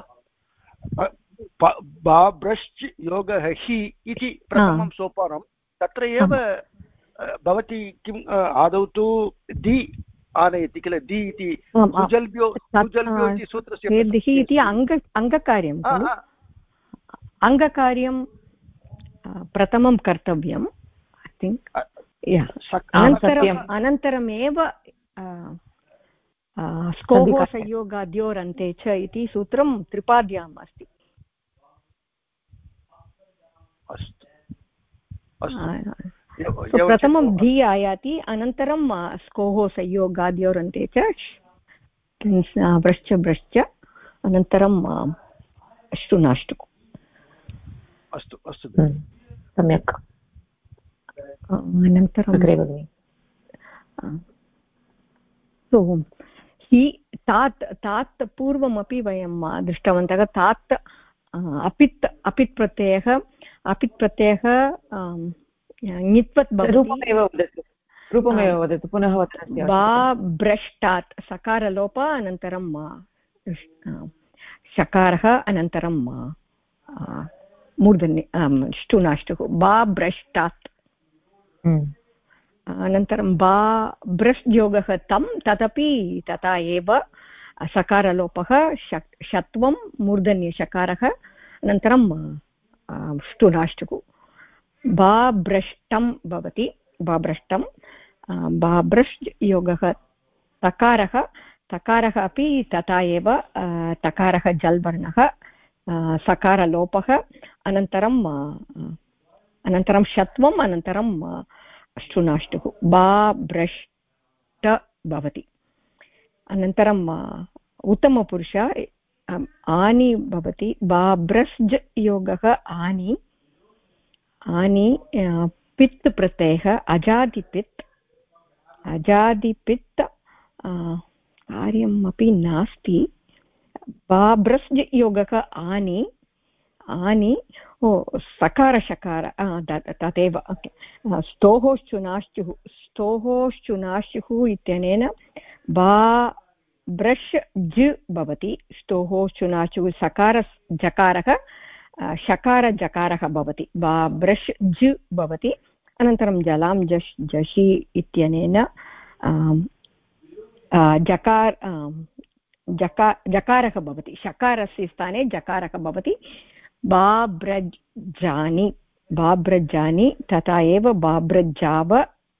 बाब्रश्च योगः हि इति प्रथमं सोपानं तत्र एव भवती किम् आदौ तु दि आनयति किल दि इति सुजल्भ्यो इति सूत्रस्य इति अङ्गकार्यं खलु अङ्गकार्यं प्रथमं कर्तव्यम् ऐ थिङ्क् अनन्तरमेव स्कोः संयोगाद्योरन्ते च इति सूत्रं त्रिपाद्याम् अस्ति प्रथमं धि आयाति अनन्तरं स्कोः संयोगाद्योरन्ते च भ्रश्च अनन्तरं अष्टुनाष्टु अस्तु अस्तु सम्यक् अनन्तरं अग्रे भगिनि हि तात् पूर्वमपि वयं दृष्टवन्तः तात् अपित् प्रत्ययः ङित्वत् रूपमेव वदतु पुनः वा भ्रष्टात् सकारलोप अनन्तरं शकारः अनन्तरं मूर्धन्य ष्टुनाष्टुः बा भ्रष्टात् अनन्तरं बा भ्रष् योगः तं तदपि तथा एव सकारलोपः षत्वं मूर्धन्यशकारः अनन्तरं ष्टुनाष्टुः बा भ्रष्टं भवति बाभ्रष्टं बाभ्रष् योगः तकारः अपि तथा एव तकारः जल्वर्णः सकारलोपः अनन्तरं षत्वम् अनन्तरं ष्टुनाष्टुः बा भ्रष्ट भवति अनन्तरम् उत्तमपुरुष आनि भवति बाभ्रश् योगः आनि पित् प्रत्ययः अजादिपित् कार्यम् अपि नास्ति बाभ्रश् योगः आनि सकारशकार तदेव स्तोश्चुनाश्चुः इत्यनेन बा ब्रश् ज भवति स्तोश्चुनाचुः जकारः शकारजकारः भवति बा ब्रश् ज भवति अनन्तरं जलां जषि इत्यनेन जकारः भवति शकारस्य स्थाने जकारः भवति बाब्रजानि तथा एव बाब्रजाव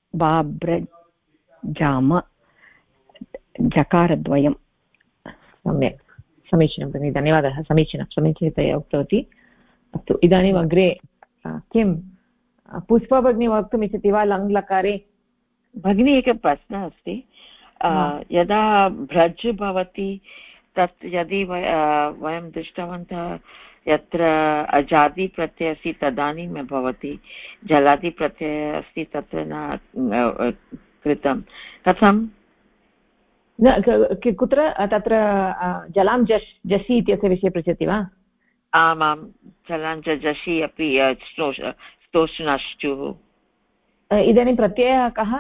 बाब्रजाम जकारद्वयं सम्यक् समीचीनं भगिनि धन्यवादः समीचीनतया उक्तवती अस्तु इदानीम् अग्रे किं पुष्पा भगिनी वक्तुमिच्छति वा लङ्लकारे भगिनी एकः प्रश्नः अस्ति यदा भ्रज् भवति तत् यदि वयं दृष्टवन्तः यत्र अजादिप्रत्ययः अस्ति तदानीं भवति जलादिप्रत्ययः अस्ति तत्र न कृतं कथं कुत्र तत्र जलां जषि इत्यस्य विषये पृच्छति वा आमां जलां जषि अपि स्तोष्णाश्चुः इदानीं प्रत्ययः कः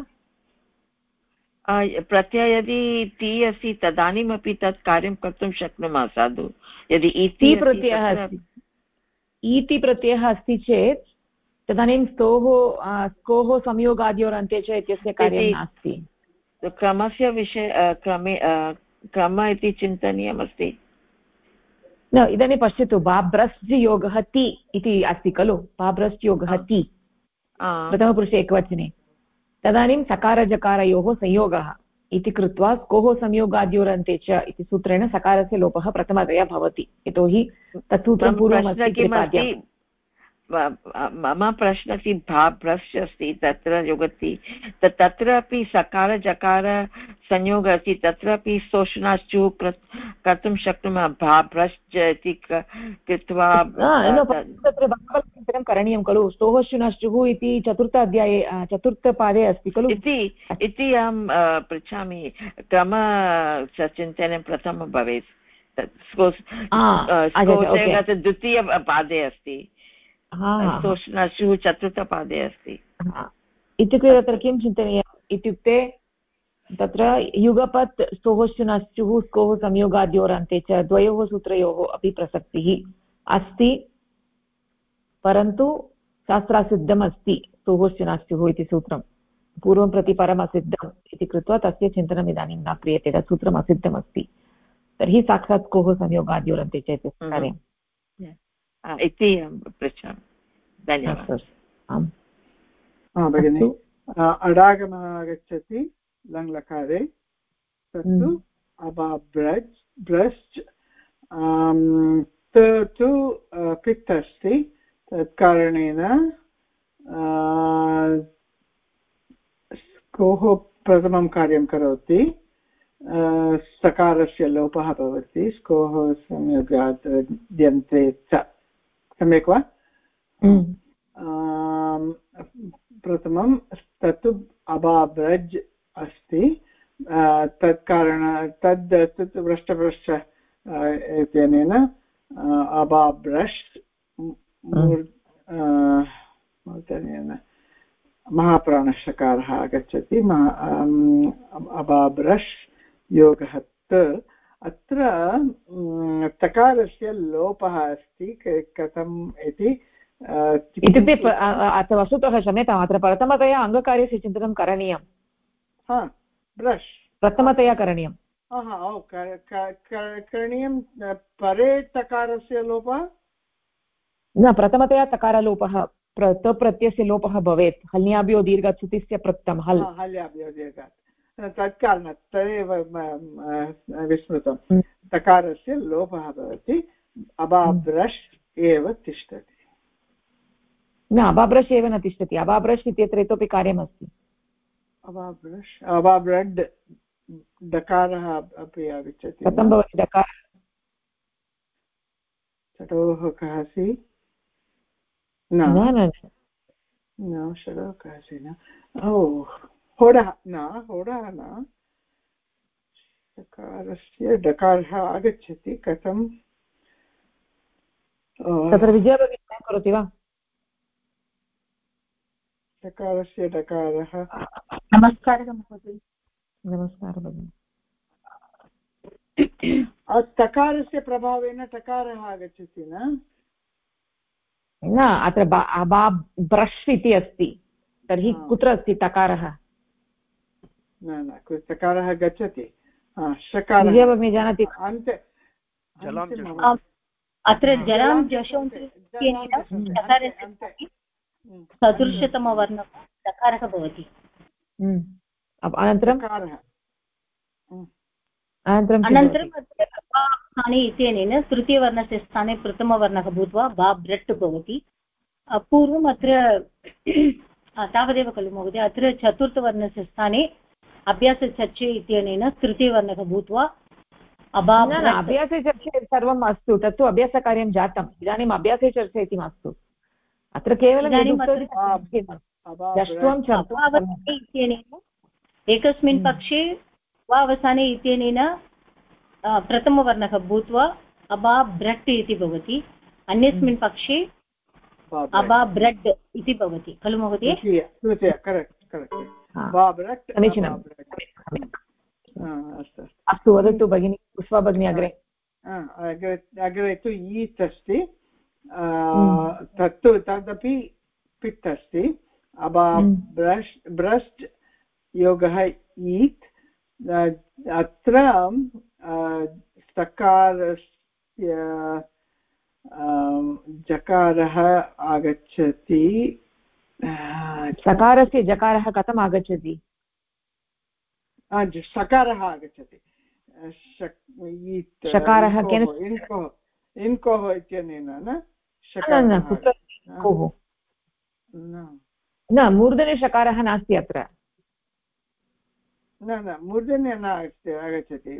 प्रत्ययः यदि ति अस्ति तदानीमपि तत् कार्यं कर्तुं शक्नुमः साधु यदि इति प्रत्ययः अस्ति इति प्रत्ययः अस्ति चेत् तदानीं स्कोः संयोगाद्योरन्ते च इत्यस्य कार्यं नास्ति क्रमस्य विषये क्रम इति चिन्तनीयमस्ति न इदानीं पश्यतु बाभ्रश् योगः ति इति अस्ति खलु बाभ्रश् योगः ति प्रथमपुरुषे एकवचने तदानीं सकारजकारयोः संयोगः इति कृत्वा स्कोः संयोगाद्योरन्ते च इति सूत्रेण सकारस्य लोपः प्रथमतया भवति यतोहि तत् सूत्रं पूर्वमस्ति मम प्रश्नः अस्ति भाभ्रश् अस्ति तत्र योगति तत्रापि सकार जकार संयोगः अस्ति तत्रापि स्तोष्णाश्चुः कर्तुं शक्नुमः भाभ्रश्च इति कृत्वा तत्र भावचिन्तनं करणीयं खलु स्तोश्चुनाश्चुः इति चतुर्थपादे अस्ति खलु इति अहं पृच्छामि क्रमचिन्तनं प्रथमं भवेत् द्वितीयपादे अस्ति स्तोष्णाश्चुः चतुर्थपादे अस्ति इत्युक्ते तत्र किं चिन्तनीयम् इत्युक्ते तत्र युगपत् स्तोः शुनश्चुः स्कोः संयोगाद्योरन्ते च द्वयोः सूत्रयोः अपि प्रसक्तिः अस्ति, परन्तु शास्त्रासिद्धम् अस्ति स्तोः शुनश्चुः इति सूत्रं पूर्वं प्रति परम् असिद्धम् इति कृत्वा तस्य चिन्तनम् इदानीं न क्रियते, तत् सूत्रम् असिद्धम् अस्ति, तर्हि साक्षात् कोः संयोगाद्योरन्ते च इति कार्यम् इति पृच्छामि। धन्यवादः। आम् भगिनि, अडागमः आगच्छति लङ्लकारे, तत्तु अबाब्रज् ब्रश्च तु पित् अस्ति, तत्कारणेन कोः प्रथमं कार्यं करोति, सकारस्य लोपः भवति, स्कोः संयोगात् द्यन्ते च, सम्यक् वा? प्रथमं तत्तु अबाब्रज् अस्ति, तत् वृष्टपृष्ठ इत्यनेन अबाब्रश् मूर्धन्येन महाप्राणशकारः आगच्छति, अबाब्रश् योगः त। अत्र तकारस्य लोपः अस्ति, कथम् इति इत्युक्ते वस्तुतः क्षम्यताम्, अत्र प्रथमतया अङ्गकार्यस्य चिन्तनं करणीयं। ब्रश् प्रथमतया करणीयं करणीयं, परे तकारस्य लोपः न, प्रथमतया तकारलोपः, प्रत्ययस्य लोपः भवेत्, हल्याभ्यो दीर्घच्छुतिस्य प्रक्तं हल्, हल्याभ्यो दीर्घात्, तत्कारणात् तदेव विस्मृतं, तकारस्य लोपः भवति, अबाब्रश् एव तिष्ठति। न, अबाब्रश् एव न तिष्ठति, अबाब्रश् इत्यत्र इतोपि कार्यमस्ति। अबाब्रश् अबाब्रड् डकारः अपि आगच्छति, कथं भवति डकारः? चटोः कहसि न षडः कहसि न, होडः न, डकारस्य डकारः आगच्छति, कथं? तत्र विजया भगिनी करोति वा? डकारस्य डकारः। नमस्कारः महोदय। नमस्कारः भगिनि। तकारस्य प्रभावेन टकारः आगच्छति न? न, अत्र ब्रश् इति अस्ति, तर्हि कुत्र अस्ति तकारः? न, तकारः गच्छति, शकारः। विजया भगिनी जानाति? अत्र जलां सदृशतमवर्णः तकारः भवति। अनन्तरं स्थाने इत्यनेन तृतीयवर्णस्य स्थाने प्रथमवर्णः भूत्वा बाब्रट् भवति। पूर्वम् अत्र तावदेव खलु महोदय, अत्र चतुर्थवर्णस्य स्थाने अभ्यासचर्चे इत्यनेन तृतीयवर्णः भूत्वा अभ्यासे चर्चे सर्वं मास्तु, तत्तु अभ्यासकार्यं जातम्, इदानीम् अभ्यासे चर्चा इति मास्तु, अत्र केवलं एकस्मिन् पक्षे वा अवसाने इत्यनेन प्रथमवर्णः भूत्वा अबाब्रट् इति भवति, अन्यस्मिन् पक्षे अबाब्रड् इति भवति खलु महोदय? अस्तु, वदतु भगिनी, पुष्पा भगिनी अग्रे। अग्रे तु ईत् अस्ति, तत्तु तदपि पित् अस्ति, ब्रश् योगः ईत्, अत्र सकारस्य जकारः आगच्छति, सकारस्य जकारः कथम् आगच्छति? सकारः आगच्छति, शकारः इन्कोः इत्यनेन न, मूर्धने शकारः नास्ति अत्र, न मूर्धन्य न आगच्छति,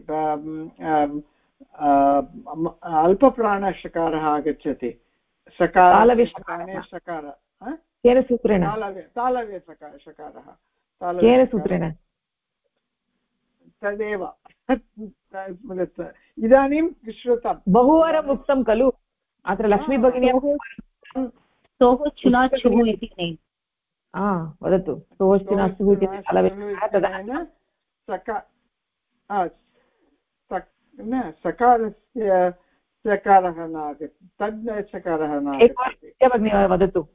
अल्पप्राणशकारः आगच्छति, शकार केन सूत्रेण? तालव्यशकारः, केन सूत्रेण? तदेव इदानीं श्रुतं, बहुवारम् उक्तं खलु अत्र लक्ष्मी भगिनी वदतु। सकारस्य चकारः न आगच्छति तद् चकारः न आगच्छति भगिनी वदतु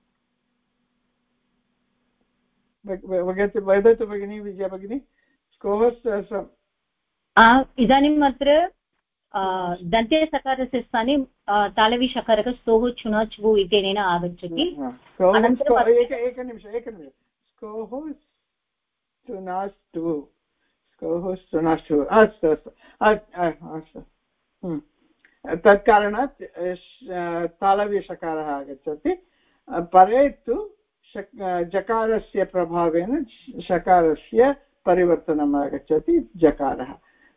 वदतु भगिनी विजया भगिनी स्कोः इदानीम् अत्र दन्त्यसकारस्य स्थाने तालवीषकारः स्तोः चुनाचुः इत्यनेन आगच्छति एकनिमिषं स्कोः चुनाष्टुः स्कोः चुनाष्टुः अस्तु अस्तु तत्कारणात् तालवीषकारः आगच्छति परे तु जकारस्य प्रभावेन शकारस्य परिवर्तनम् आगच्छति जकारः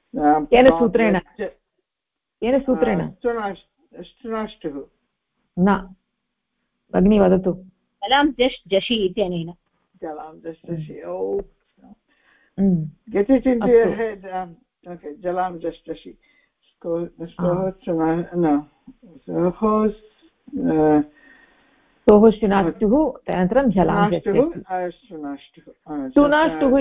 येन सूत्रेण चुनाष्टुः न भगिनी वदतु जलां जश् जषि इत्यनेन जलां जश् जषि ओ get it into your head okay jalam just jashi सोः शुनाष्टुः तदनन्तरं जलां चुनाष्टुः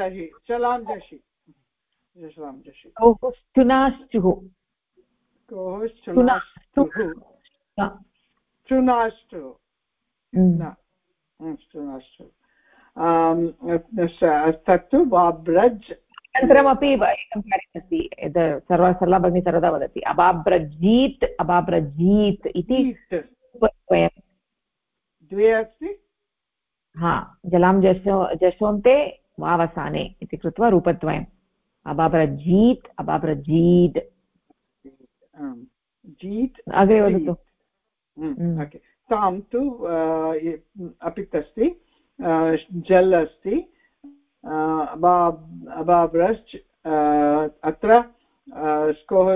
तत्तु वाब्रज् अनन्तरमपि एकं कार्यमस्ति यद् सरला भगिनी सर्वदा वदति अबाब्रजीत् अबाब्रजीत् इति द्वे अस्ति हा जलां जशोन्ते वावसाने इति कृत्वा रूपद्वयम् अबाब्रजीत् अबाब्रजीत् जीत् अग्रे वदतु तां तु अपित् अस्ति जल् अस्ति अबाब्रश् अत्र स्कोः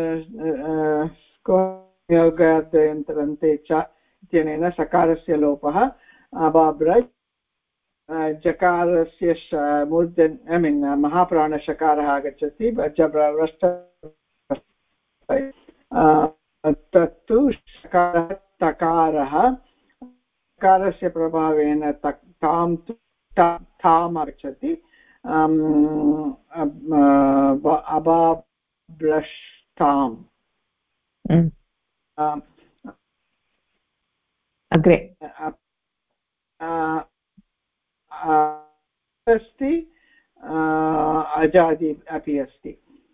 योगादयन्तरन्ते च इत्यनेन सकारस्य लोपः अबाब्रज् जकारस्य मूर्धन् ऐ मीन् महाप्राणशकारः आगच्छति तत्तु शकारः तकारः तकारस्य प्रभावेन तां थाम् आगच्छति अबाब्रष्टाम् अग्रे अस्ति अजादि अपि अस्ति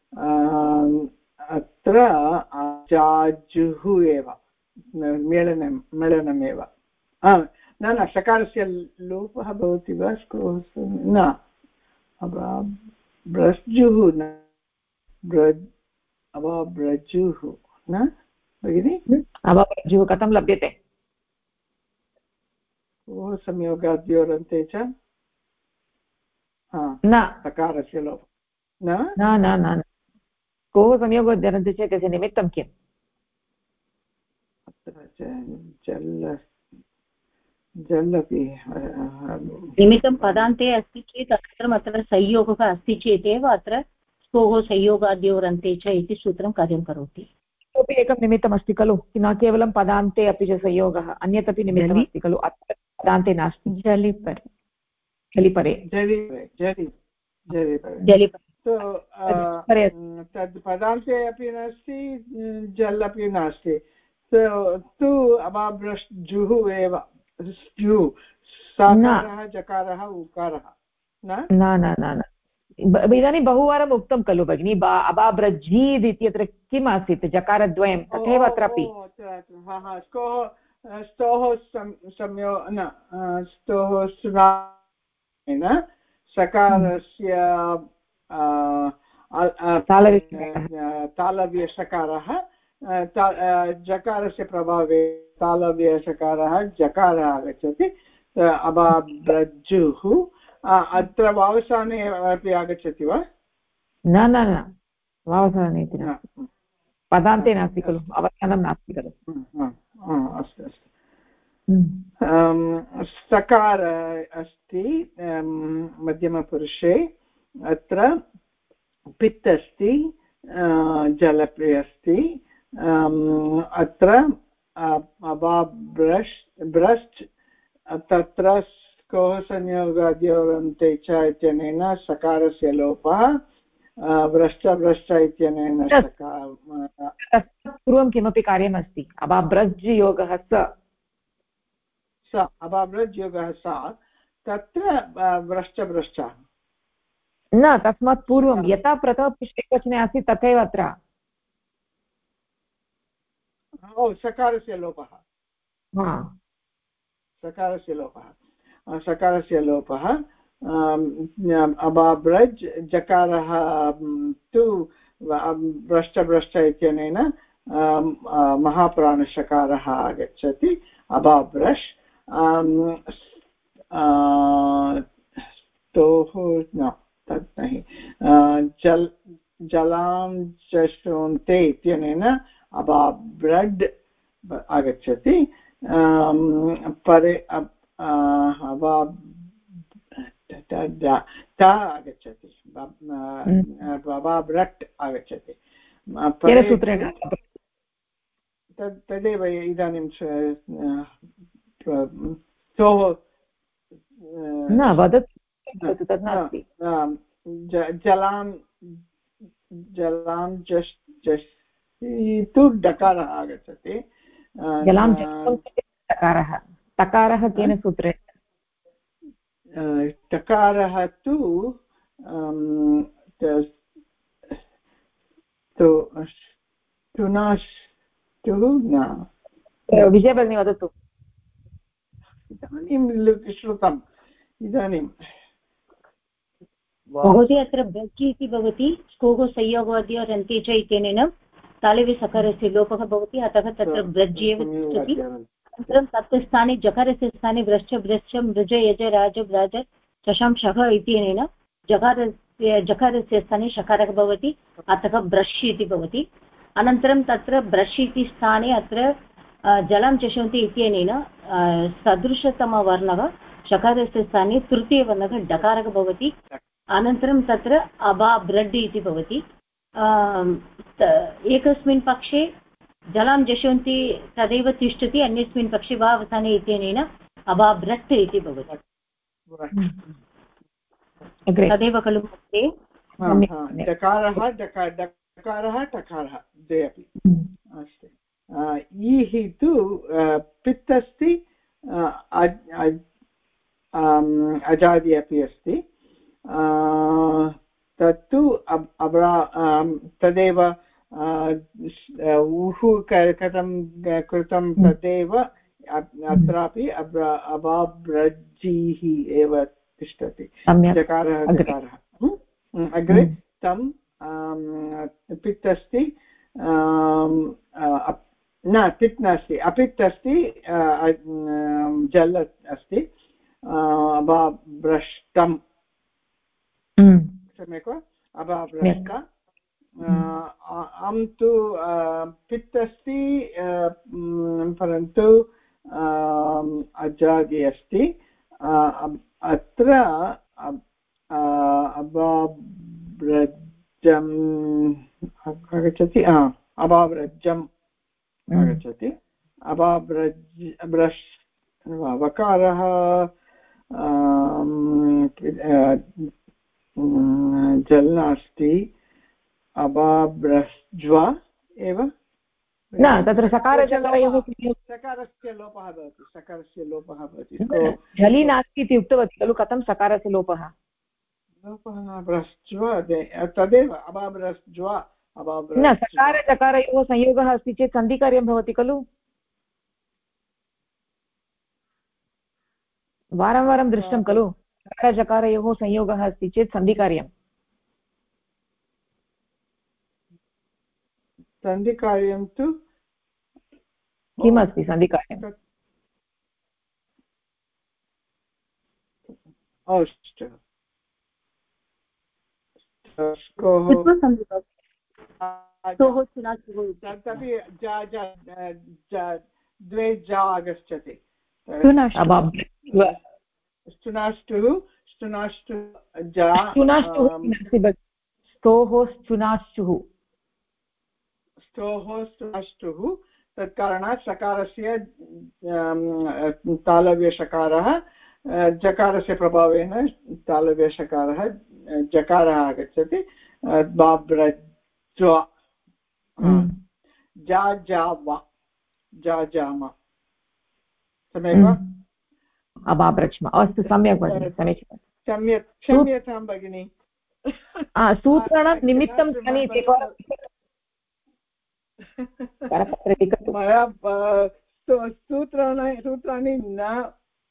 अत्र अजाजुः एव मेलनमेव न शकारस्य लोपः भवति वा न ब्रज्जुः न अबाब्रजुः न भगिनि अबाब्रजुः कथं लभ्यते संयोगाद्योरन्ते च न सकारस्य लोपः न न न कोः संयोगोद्योरन्ते चेत् तस्य निमित्तं किम् अत्र जल् अपि निमित्तं पदान्ते अस्ति चेत् अनन्तरम् अत्र संयोगः अस्ति चेदेव अत्र स्तोः संयोगाद्योरन्ते च इति सूत्रं कार्यं करोति इतोपि एकं निमित्तमस्ति खलु न केवलं पदान्ते अपि च संयोगः अन्यत् अपि निमित्तमस्ति खलु अत्र पदान्ते नास्ति जलिपरे तद् पदान्ते अपि नास्ति जल् अपि नास्ति तु अबाब्रजुः एव साकारः जकारः उकारः न इदानीं बहुवारम् उक्तं खलु भगिनि अबाब्रजीद् इत्यत्र किम् आसीत् जकारद्वयं तथैव अत्रापि स्तोः सकारस्य तालव्यषकारः जकारस्य प्रभावे तालव्यषकारः जकारः आगच्छति अबाब्रजुः अत्र वावसाने अपि आगच्छति वा न न न वावसाने इति नास्ति पदान्ते नास्ति खलु अवसानं नास्ति खलु अस्तु सकार अस्ति मध्यमपुरुषे अत्र पित् अस्ति जलप्रि अस्ति अत्र ब्रश् तत्र स्कोः संयोगाद्योरन्ते च इत्यनेन सकारस्य लोपः व्रश्च व्रश्च इत्यनेन तस्मात् पूर्वं किमपि कार्यमस्ति अबाब्रज् योगः स अबाब्रज् योगः सा तत्र व्रश्च व्रश्च न तस्मात् पूर्वं यथा प्रथमपुरुषेकवचने आसीत् तथैव अत्र सकारस्य लोपः सकारस्य लोपः अबाब्रज् जकारः तु व्रश्च व्रश्च इत्यनेन महाप्राणशकारः आगच्छति अबाब्रश् स्तोः न तत् नहि जलां चषोन्ते इत्यनेन अबाब्रड् आगच्छति परे आगच्छति अबाब्रट् आगच्छति तदेव इदानीं जलां तु डकारः आगच्छति तकारः केन सूत्रेण टकारः तु विजयभगिनी वदतु इदानीं श्रुतम् इदानीं महोदय अत्र ब्रज् इति भवति स्कोः संयोगाद्योरन्ते च इत्यनेन तालव्य सकारस्य लोपः भवति अतः तत्र ब्रज् एव तिष्ठति अनन्तरं तस्य स्थाने जकारस्य स्थाने व्रश्च व्रश्च मृज यज राज व्राज चषां शः इत्यनेन जकारस्य स्थाने शकारः भवति अतः ब्रश् इति भवति अनन्तरं तत्र ब्रश् इति स्थाने अत्र जलं चषन्ति इत्यनेन सदृशतमवर्णः शकारस्य स्थाने तृतीयवर्णः डकारः भवति अनन्तरं तत्र अबाब्रड् इति भवति एकस्मिन् पक्षे जलं जषन्ति तदेव तिष्ठति अन्यस्मिन् पक्षे वा अवसाने इत्यनेन अबाब्रट् इति भवति तदेव खलु महोदय डकारः टकारः द्वे अपि अस्ति ईः तु पित् अस्ति अजादि अपि अस्ति तत्तु तदेव कथं कृतं तदेव अत्रापि अबाब्रज्जीः एव तिष्ठति जकारः अग्रे तं पित् अस्ति न पित् नास्ति अपित् अस्ति जल अस्ति अबाब्रष्टम् सम्यक् वा अबाब्रष्ट अं तु पित् अस्ति परन्तु अजादि अस्ति अत्र अबाब्रज्जम् आगच्छति अबाब्रज्जम् आगच्छति अबाब्रज् वकारः जल् नास्ति अबाब्रज्ज्वा एव न तत्र सकारस्य लोपः भवति झलि नास्ति इति उक्तवती खलु कथं सकारस्य लोपः ब्रज्ज्वा तदेव अबाब्रज्ज्वा न सकारचकारयोः संयोगः अस्ति चेत् सन्धिकार्यं भवति खलु वारं वारं दृष्टं खलु सकारचकारयोः संयोगः अस्ति चेत् सन्धिकार्यं सन्धिकार्यं तु किमस्ति सन्धिकार्यं द्वे जा आगच्छति स्तुनाष्टुः तत् कारणात् सकारस्य तालव्यषकारः जकारस्य प्रभावेन तालव्यषकारः जकारः आगच्छति बाब्रज्वा जाजाम जाजाम सम्यक् वा अबाब्रज्म अस्तु सम्यक् भगिनि समीचीनं सम्यक् क्षम्यतां भगिनि सूत्राणां निमित्तं सनि इति मया सूत्राणि न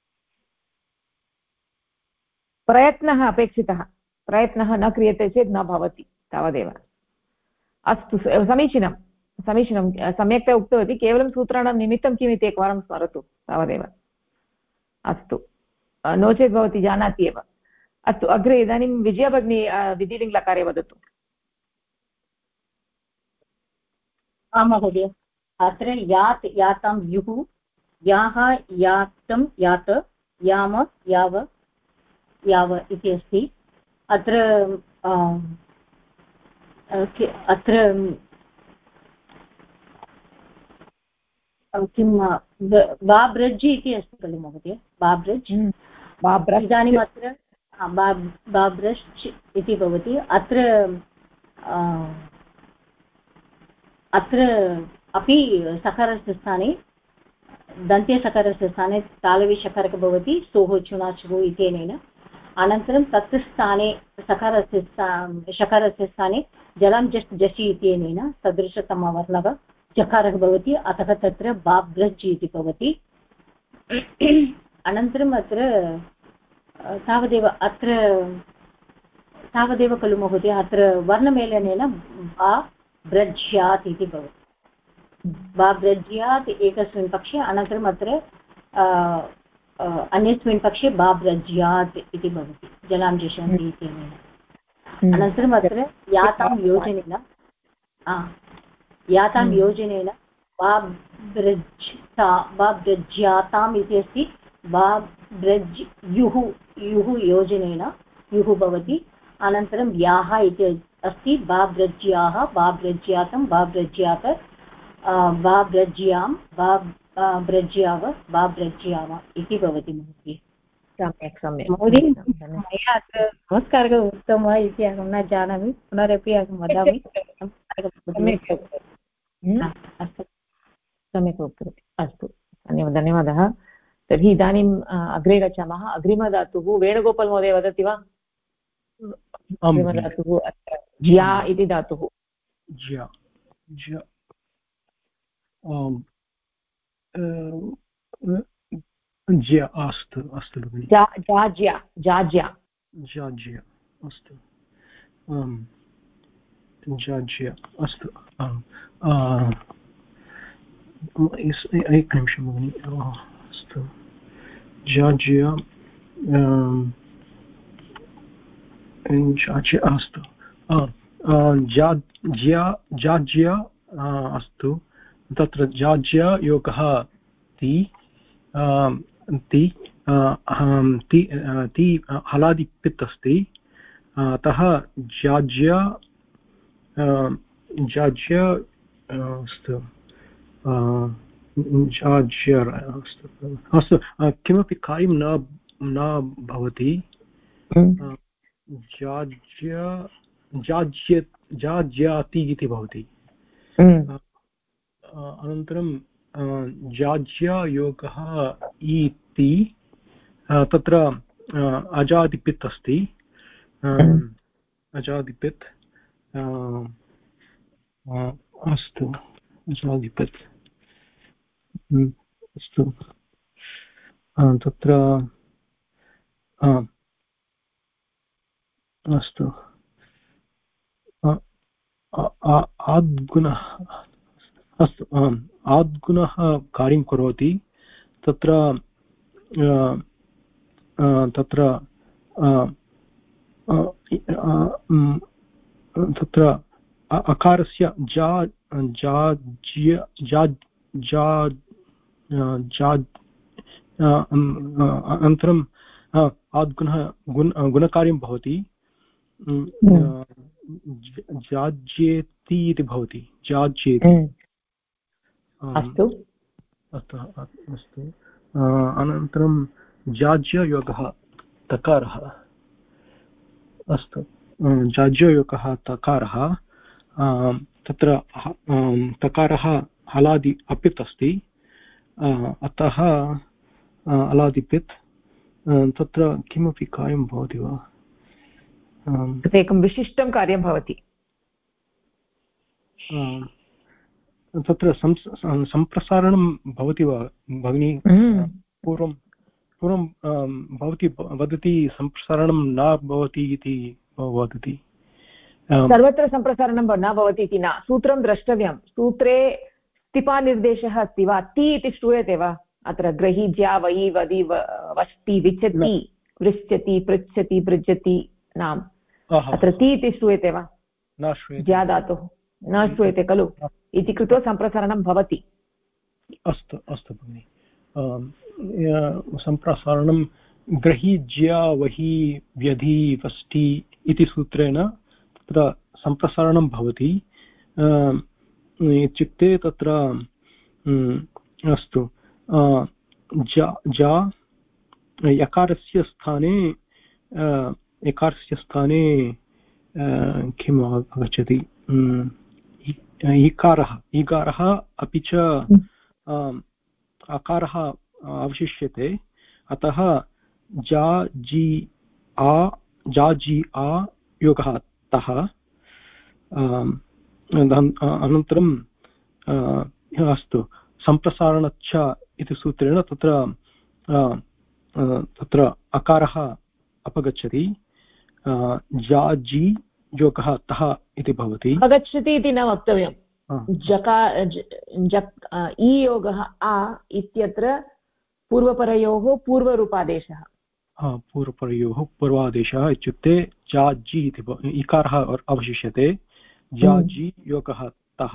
प्रयत्नः अपेक्षितः प्रयत्नः न क्रियते चेत् न भवति तावदेव अस्तु समीचीनं समीचीनं सम्यक्तया उक्तवती केवलं सूत्राणां निमित्तं किम् इति एकवारं स्मरतु तावदेव अस्तु नो चेत् भवती जानाति एव अस्तु अग्रे इदानीं विजया भगिनी विधिलिङ्गलकारे वदतु आं महोदय अत्र यात् यातां युः याः यातं यात याम याव याव इति अस्ति अत्र किं बाब्रज् इति अस्ति खलु महोदय बाब्रज् इदानीम् अत्र बाब्रज् इति भवति अत्र अपि सकारस्य स्थाने दन्त्यसकारस्य स्थाने तालव्यषकारः भवति सोः चुनाचुः इत्यनेन अनन्तरं तत् स्थाने शकारस्य स्थाने जलं जसि इत्यनेन सदृशतमवर्णः चकारः भवति अतः तत्र बाब्रज् इति भवति अनन्तरम् अत्र तावदेव खलु महोदय अत्र वर्णमेलनेन बाब्रज्यात् इति भवति बाब्रज्यात् एकस्मिन् पक्षे अनन्तरम् अत्र अन्यस्मिन् पक्षे बाब्रज्यात् इति भवति जलां जषन्ति इत्यनेन अनन्तरम् अत्र यातां योजनेन बाब्रज्याताम् इति अस्ति बाब्रज् युः योजनेन युः भवति अनन्तरं याः इति अस्ति बाब्रज्याः बाब्रज्यातं बाब्रज्यात बाब्रज्यां बाब्रज्याव बाब्रज्याम इति भवति महोदय सम्यक् सम्यक् महोदय मया अत्र नमस्कारः उक्तं वा इति अहं न जानामि पुनरपि अहं वदामि सम्यक् उक्तवती अस्तु धन्यवादः तर्हि इदानीम् अग्रे गच्छामः अग्रिमधातुः वेणुगोपाल् महोदय वदति वा अग्रिमधातुः अत्र ज्या इति धातुः अस्तु अस्तु जाज्या अस्तु जाज्या अस्तु एकनिमिषं भगिनि अस्तु जाज्या अस्तु जाज्या अस्तु तत्र जाज्या योगः ति हलादिपित् अस्ति अतः जाज्या अस्तु अस्तु किमपि कार्यं न भवति जाज्याति इति भवति अनन्तरं जाज्यायोगः इति तत्र अजादिपित् अस्ति अजादिपित् अस्तु अजादिपित् अस्तु तत्र अस्तु आद्गुणः अस्तु आद्गुणः कार्यं करोति तत्र अकारस्य अनन्तरम् आद्गुणः गुणकार्यं भवति जाज्येति इति भवति जाज्येति अस्तु अस्तु अनन्तरं जाज्ययोगः तकारः अस्तु जाज्ययोगः तकारः तत्र तकारः हलादि अपित् अस्ति अतः अलादिपित् तत्र किमपि कार्यं भवति वा एकं विशिष्टं कार्यं भवति तत्र सम्प्रसारणं भवति वा भगिनी पूर्वं भवती वदति सम्प्रसारणं न भवति इति वदति सर्वत्र सम्प्रसारणं न भवति इति न सूत्रं द्रष्टव्यं सूत्रे स्थिपानिर्देशः अस्ति वा ति इति श्रूयते वा अत्र ग्रहीज्या वयि वदि वष्टि विच्छति पृच्छति पृच्छति पृच्छति नाम अत्र ति इति श्रूयते वा न श्रूयते ज्या धातुः न श्रूयते खलु इति कृत्वा सम्प्रसारणं भवति अस्तु अस्तु भगिनि सम्प्रसारणं ग्रहीज्या वहि व्यधि वष्टि इति सूत्रेण तत्र सम्प्रसारणं भवति इत्युक्ते तत्र अस्तु जा यकारस्य स्थाने किम् आगच्छति ईकारः अपि च आकारः अवशिष्यते अतः जाजि आ योगः तः अनन्तरं अस्तु सम्प्रसारणच्च इति सूत्रेण तत्र अकारः अपगच्छति जाजि योगः तः इति भवति अपगच्छति इति न वक्तव्यं ई योगः आ इत्यत्र पूर्वपरयोः पूर्वरूपादेशः पूर्वपरयोः पूर्वादेशः इत्युक्ते जाजि इति इकारः अवशिष्यते जाजि योगः तः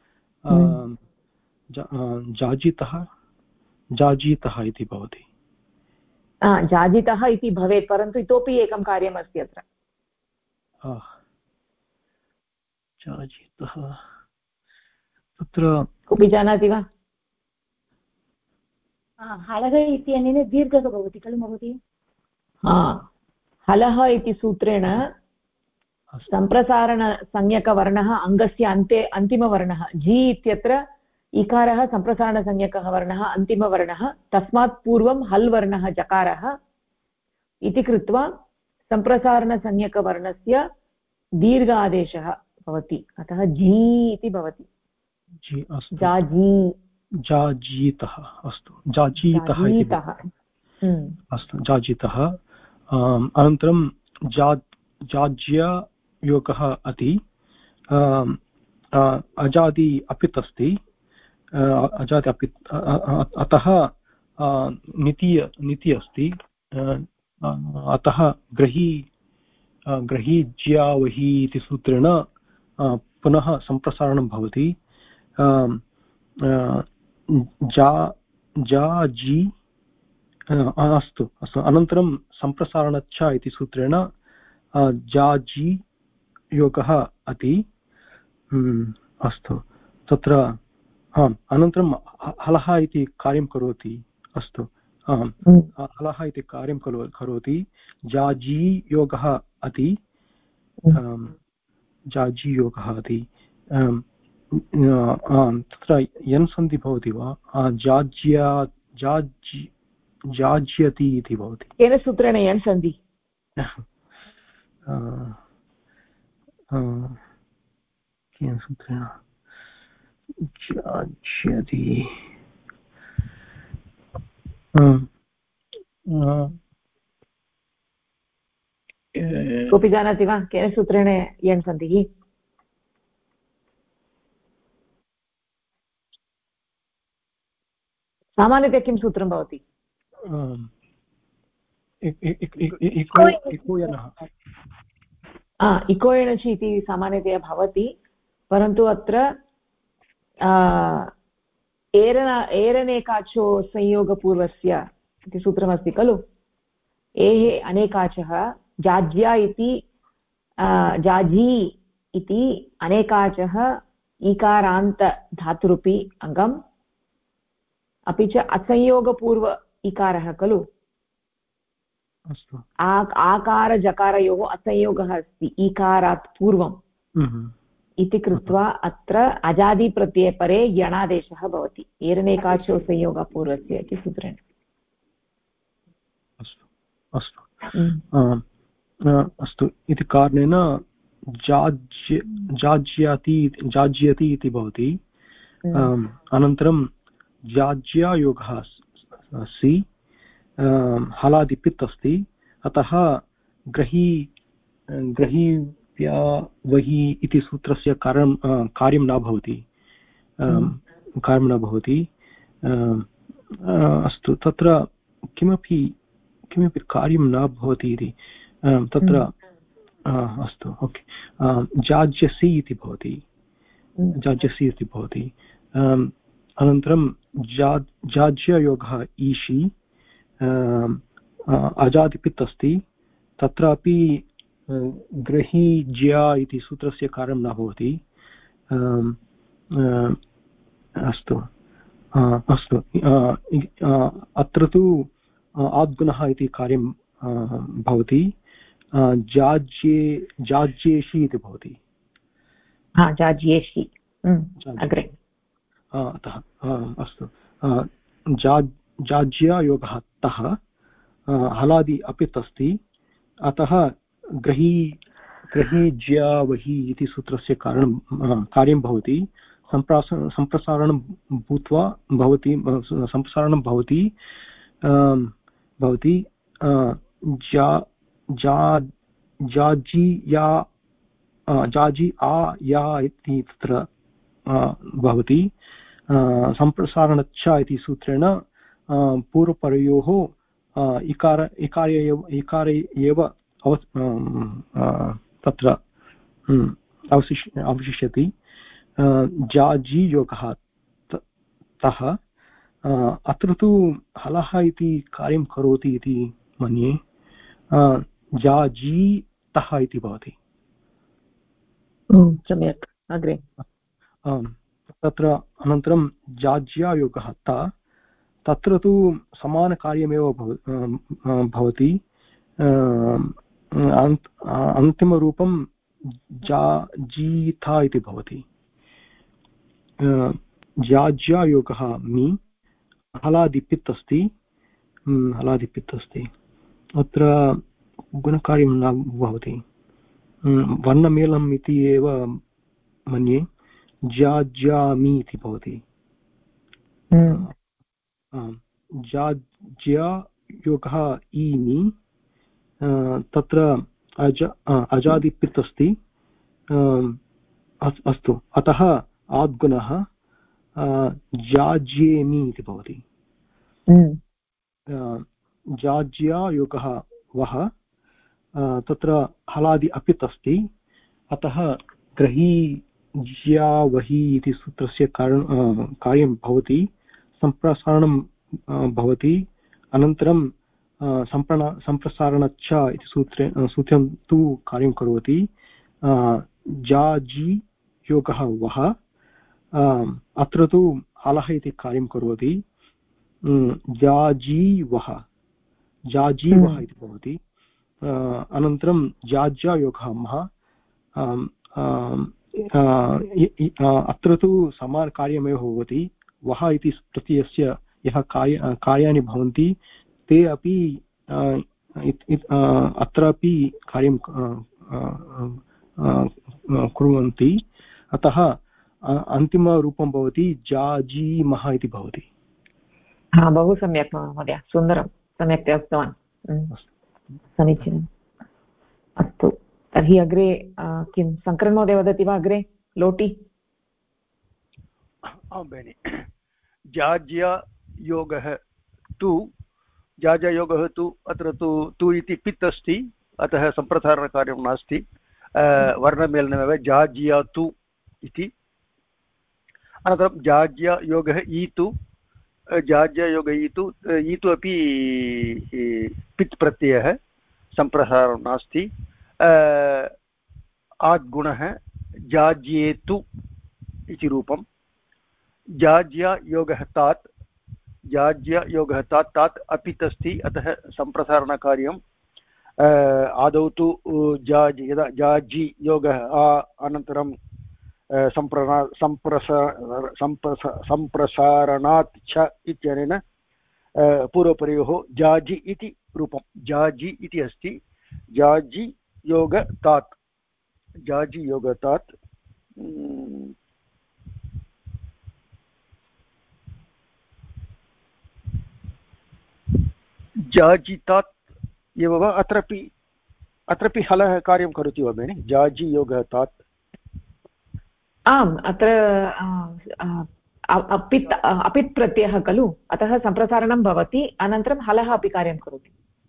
जाजितः इति भवति जाजितः इति भवेत् परन्तु इतोपि एकं कार्यम् अस्ति अत्र जाजितः तत्र कोऽपि जानाति वा हलः इत्यनेन दीर्घः भवति खलु महोदय हलः इति सूत्रेण सम्प्रसारणसंज्ञकवर्णः अङ्गस्य अन्ते अन्तिमवर्णः जि इत्यत्र इकारः सम्प्रसारणसंज्ञकः वर्णः अन्तिमवर्णः तस्मात् पूर्वं हल् वर्णः जकारः इति कृत्वा सम्प्रसारणसंज्ञकवर्णस्य दीर्घ आदेशः भवति अतः जी इति भवति जाजीतः अस्तु जाजीतः अस्तु जाजितः अनन्तरं जाज्ययोगः अति अजादि अपित् अस्ति अजादि अपित् अतः निति अस्ति अतः ग्रहीज्यावहि इति सूत्रेण पुनः सम्प्रसारणं भवति जाजि अस्तु अस्तु अनन्तरं सम्प्रसारणच्च इति सूत्रेण जाजि योगः अति अस्तु तत्र अनन्तरं हलः इति कार्यं करोति अस्तु हलः इति कार्यं करोति जाजि योगः अति जाजि योगः अति तत्र यन् सन्धि भवति वा जाज्यति इति भवति केन सूत्रेण यन् सन्धि केन सूत्रेण जाज्यति कोऽपि जानाति वा केन सूत्रेण यन् सन्धिः सामान्यतया किं सूत्रं भवति इको एणचि इति सामान्यतया भवति परन्तु अत्र एरनेकाचो संयोगपूर्वस्य इति सूत्रमस्ति खलु एः अनेकाचः जाज्या इति जाजी इति अनेकाचः ईकारान्तधातुरूपी अङ्गम् अपि च असंयोगपूर्व इकारः खलु अस्तु आकारजकारयोः असंयोगः अस्ति ईकारात् पूर्वम् इति कृत्वा अत्र अजादिप्रत्यये परे यणादेशः भवति एरनेकाचो संयोगः पूर्वस्य इति सूत्रेण। अस्तु अस्तु अस्तु इति कारणेन जाज्यति इति भवति। अनन्तरं जाज्यायोगः सि हलादिपित् अस्ति, अतः ग्रहीव्यावहि इति सूत्रस्य कार्यं न भवति, कार्यं न भवति। अस्तु, तत्र किमपि कार्यं न भवति इति तत्र अस्तु, ओके, जाज्यसि इति भवति, जाज्यसि इति भवति। अनन्तरं जाज्ययोगः ईशि अजादिपित् अस्ति, तत्रापि ग्रहीज्या इति सूत्रस्य कार्यं न भवति। अस्तु अस्तु, अत्र तु आद्गुणः इति कार्यं भवति, जाज्येषि इति भवति। जाज्येषि अग्रे। अतः अस्तु, जाज्यायोगः तः हलादि अपित् अस्ति, अतः ग्रहीज्यावहि इति सूत्रस्य कार्यं भवति, सम्प्रसारणं भूत्वा भवति, सम्प्रसारणं भवति जाजि आ या इति तत्र भवति। सम्प्रसारणच्च इति सूत्रेण पूर्वपरयोः इकारे एव तत्र अवशिष्यति। जाजि योगः तः, अत्र तु हलः इति कार्यं करोति इति मन्ये, जाजि तः इति भवति। सम्यक्, अग्रे। तत्र अनन्तरं जाज्यायोगः तत्र तु समानकार्यमेव भवति। अन्तिमरूपं जाजीथा इति भवति। जाज्यायोगः मि हलादिपित् अस्ति, हलादिपित् अस्ति, अत्र गुणकार्यं न भवति, वर्णमेलनम् इति एव मन्ये, जाज्यामि इति भवति। जाज्यायोगः ईमि, तत्र अजादिपित् अस्ति, अस्तु, अतः आद्गुणः जाज्येमि इति भवति। जाज्यायोगः वः, तत्र हलादि अपित् अस्ति, अतः ग्रहीज्यावहि इति सूत्रस्य कार्यं भवति, सम्प्रसारणं भवति, अनन्तरं सम्प्रसारणच्च इति सूत्रं तु कार्यं करोति। जाजि योगः वः, अत्र तु हलः इति कार्यं करोति, जाजीवः इति भवति। अनन्तरं जाज्यायोगः मः, अत्र तु समानकार्यमेव भवति, वः इति प्रत्ययस्य यः कार्याणि भवन्ति ते अपि अत्रापि कार्यं कुर्वन्ति, अतः अन्तिमरूपं भवति जाजीमः इति भवति। बहु सम्यक् महोदय, सुन्दरं, सम्यक् उक्तवान्, समीचीनम्। अस्तु, तर्हि अग्रे किं शङ्करन् महोदय वदति वा? अग्रे लोटि। आं भगिनि, जाज्ययोगः तु अत्र तु इति पित् अस्ति, अतः सम्प्रसारणकार्यं नास्ति, वर्णमेलनमेव, जाज्यतु इति। अनन्तरं जाज्ययोगः ईतु, जाज्ययोगः ईतु अपि पित् प्रत्ययः, सम्प्रसारणं नास्ति। आद्गुणः जाज्येतु इति रूपं। जाज्ययोगः तात्, तात् अपित् अस्ति, अतः सम्प्रसारणकार्यं आदौ तु जाज् यदा जाजि योगः अनन्तरं सम्प्रसारणात् च इत्यनेन पूर्वपरयोः जाजि इति रूपं जाजि इति अस्ति जाजि योगतात् जाजि योगतात् जाजितात् एव वा अत्रापि हलः कार्यं करोति वा भगिनि जाजि योगतात् आम् अत्र अपित् प्रत्ययः खलु अतः सम्प्रसारणं भवति अनन्तरं हलः अपि कार्यं करोति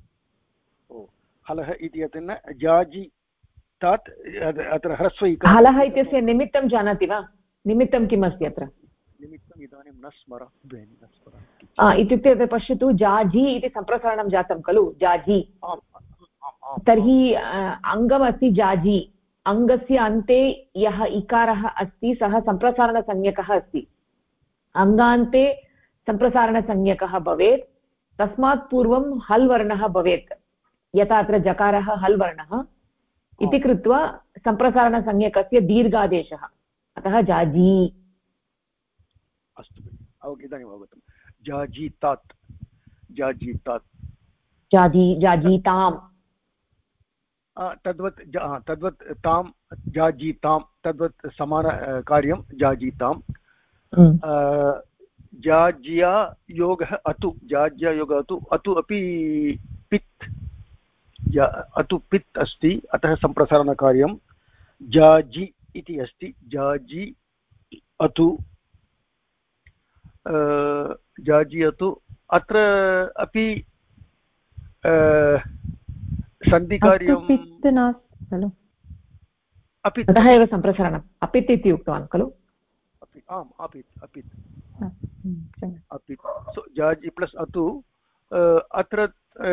हलः इति यतेन जाजितात् अत्र ह्रस्व हलः इत्यस्य निमित्तं जानाति वा निमित्तं किम् अस्ति अत्र निमित्तम् इदानीं न स्मरामि इत्युक्ते पश्यतु जाजि इति सम्प्रसारणं जातं खलु जाजि तर्हि अङ्गमस्ति जाजि अङ्गस्य अन्ते यः इकारः अस्ति सः सम्प्रसारणसंज्ञकः अस्ति अङ्गान्ते सम्प्रसारणसंज्ञकः भवेत् तस्मात् पूर्वं हल् वर्णः भवेत् यथा अत्र जकारः हल् वर्णः इति कृत्वा सम्प्रसारणसंज्ञकस्य दीर्घादेशः अतः जाजि अस्तु इदानीम् अवगतं जाजीतात् जाजीतात् जाजीताम् तद्वत् तां जाजीतां तद्वत् समान कार्यं जाजीताम् जाज्या योगः अतु जाज्या योगः अतु अपि पित् अतु पित् अस्ति अतः सम्प्रसारणकार्यं जाजि इति अस्ति जाजि अतु जाजियतु अत्र अपि सन्धिकार्यं खलु अपि ततः एव सम्प्रसारणम् अपित् इति उक्तवान् खलु आम् अपित् सो जाजि प्लस् अतु अत्र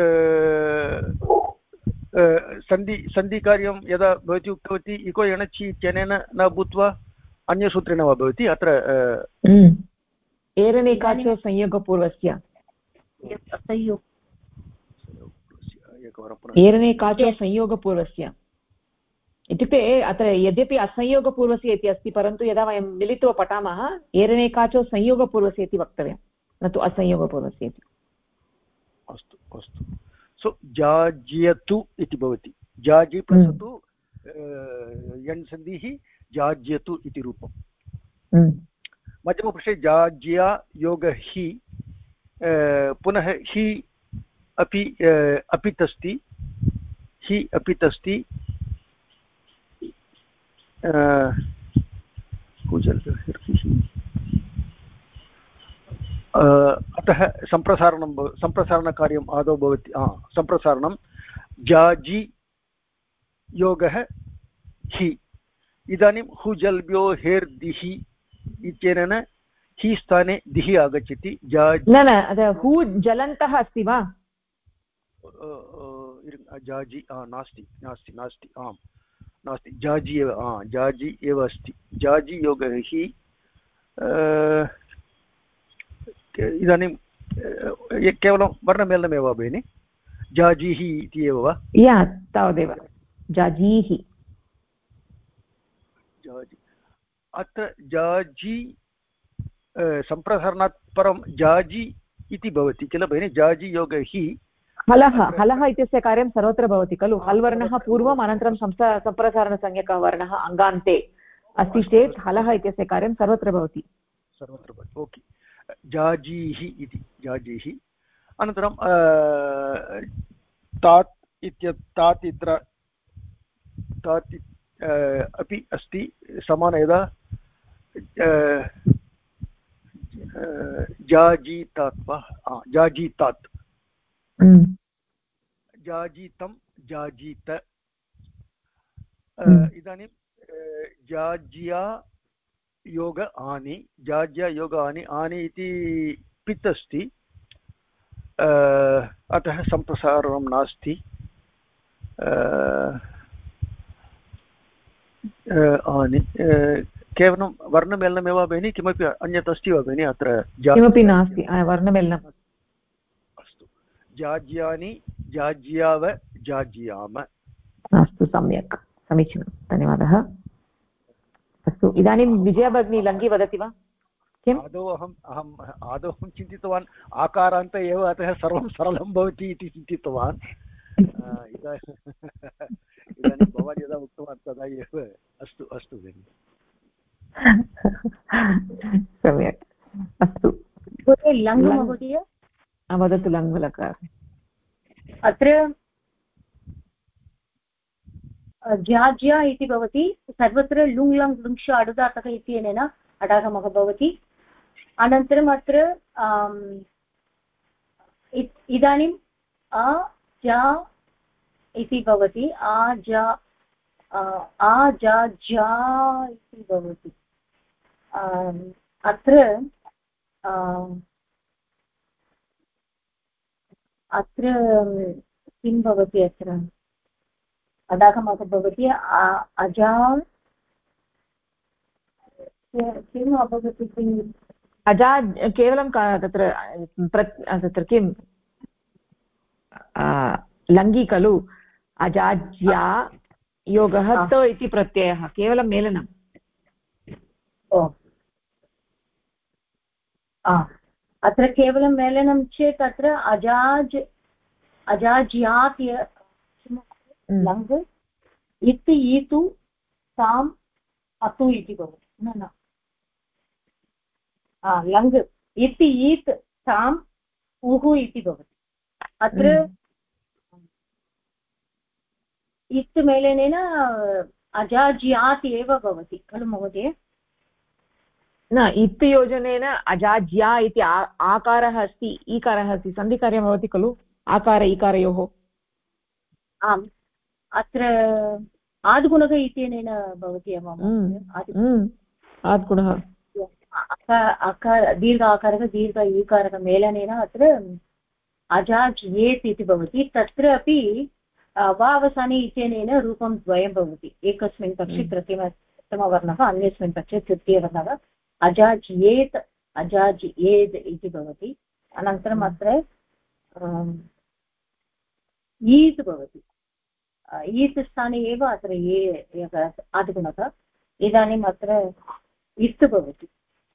सन्धिकार्यं यदा भवती उक्तवती इको एणचि इत्यनेन न भूत्वा अन्यसूत्रेण वा भवति अत्र एरनेकाचो संयोगपूर्वस्य एरनेकाचो संयोगपूर्वस्य इत्युक्ते अत्र यद्यपि असंयोगपूर्वस्य इति अस्ति परन्तु यदा वयं मिलित्वा पठामः एरनेकाचो संयोगपूर्वस्य इति वक्तव्यं न तु असंयोगपूर्वस्य इति अस्तु अस्तु सो जाज्यतु इति भवति जाजि प्लस् तु यण् सन्धिः जाज्यतु इति रूपम् मध्यमपुरुषे जाज्या योग हि पुनः हि अपि अपित् अस्ति हि अपित् अस्ति अतः सम्प्रसारणकार्यम् आदौ भवति सम्प्रसारणं जाजि योगः हि इदानीं हुजल्भ्यो हेर्दिः इत्यनेन हि स्थाने दिः आगच्छति न हु जलन्तः अस्ति वा जाजि नास्ति नास्ति नास्ति आम् नास्ति जाजि एव जाजि एव अस्ति जाजि योगः हि इदानीं केवलं वर्णमेलनमेव भगिनि जाजीः इति एव वा तावदेव जाजीः अत्र जाजि सम्प्रसारणात् परं जाजि इति भवति किल भगिनि जाजि योग हि हलः इत्यस्य कार्यं सर्वत्र भवति खलु हल् वर्णः पूर्वम् अनन्तरं सम्प्रसारणसंज्ञकः वर्णः अङ्गान्ते अस्ति चेत् हलः इत्यस्य कार्यं सर्वत्र भवति ओके जाजीः इति जाजीः अनन्तरं तात् इत्र तात् अपि अस्ति समान यदा जाजीतात् वा जाजीतात् जाजीतं जाजीत इदानीं जाज्या योग आनि जाज्या योग आनि इति पित् अस्ति अतः सम्प्रसारणं नास्ति आनि केवलं वर्णमेलनमेव भगिनि किमपि अन्यत् अस्ति वा भगिनि अत्र किमपि नास्ति वर्णमेलनम् अस्तु जाज्यानि जाज्याव जाज्याम। अस्तु, सम्यक्, समीचीनं, धन्यवादः। अस्तु, इदानीं विजया भगिनी लङ्घी वदति वा? किम्? आदौ अहं चिन्तितवान् आकारान्त एव, अतः सर्वं सरलं भवति इति चिन्तितवान्। इदानीं भवान् यदा उक्तवान् तदा एव अस्तु अस्तु भगिनि। सम्यक्, अस्तु। लङ् महोदय वदतु, लङ्लकार। अत्र ज्या इति भवति, सर्वत्र लुङ् लङ् लुङ्क्ष अडुदातः इत्यनेन अडागमः भवति। अनन्तरम् अत्र इदानीम् अ जा इति भवति, आ जा ज्या इति भवति। अत्र अत्र किं भवति, अत्र अडागमः भवति, अजा किम् अभवत् इति, अजा केवलं तत्र किं लङ्घि खलु, अजाज्या योगः त इति प्रत्ययः, केवलं मेलनम्। अत्र केवलं मेलनं चेत् अत्र अजाज्यात् लङ् इत् ईतु साम् अतु इति भवति। न लङ् इत् ईत् साम् उः इति भवति। अत्र इत् मेलनेन अजाज्यात् एव भवति खलु महोदय? न, इत् योजनेन अजाज्या इति आकारः अस्ति, ईकारः अस्ति, सन्धिकार्यं भवति खलु आकार ईकारयोः। आम्, अत्र आद्गुणः इत्यनेन भवति आद्गुणः, दीर्घ आकारः दीर्घ ईकारः मेलनेन अत्र अजाज्येत् इति भवति। तत्र अपि वावसाने इत्यनेन रूपं द्वयं भवति, एकस्मिन् पक्षे प्रथमवर्णः, अन्यस्मिन् पक्षे तृतीयवर्णः। अजाज्येत् अजाज्येद् इति भवति। अनन्तरम् अत्र ईत् भवति, ईत् स्थाने एव अत्र ये आदिगुणः। इदानीम् अत्र इत् भवति।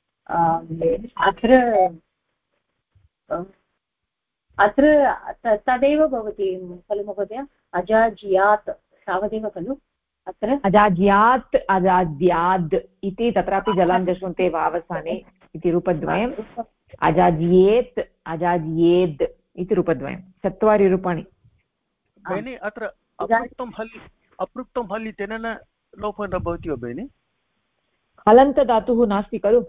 अत्र तदेव भवति खलु महोदय, अजाज्यात् तावदेव खलु? अत्र अजाज्यात् अजाद्याद् इति तत्रापि जलाञ्जस्वन्ते वावसाने इति रूपद्वयम्, अजाज्येत् अजाज्येद् इति रूपद्वयं, 4 रूपाणि। भगिनि अत्र अपृक्तं हल् इत्यनेन लोपः न भवति वा भगिनि? हलन्तधातुः नास्ति खलु?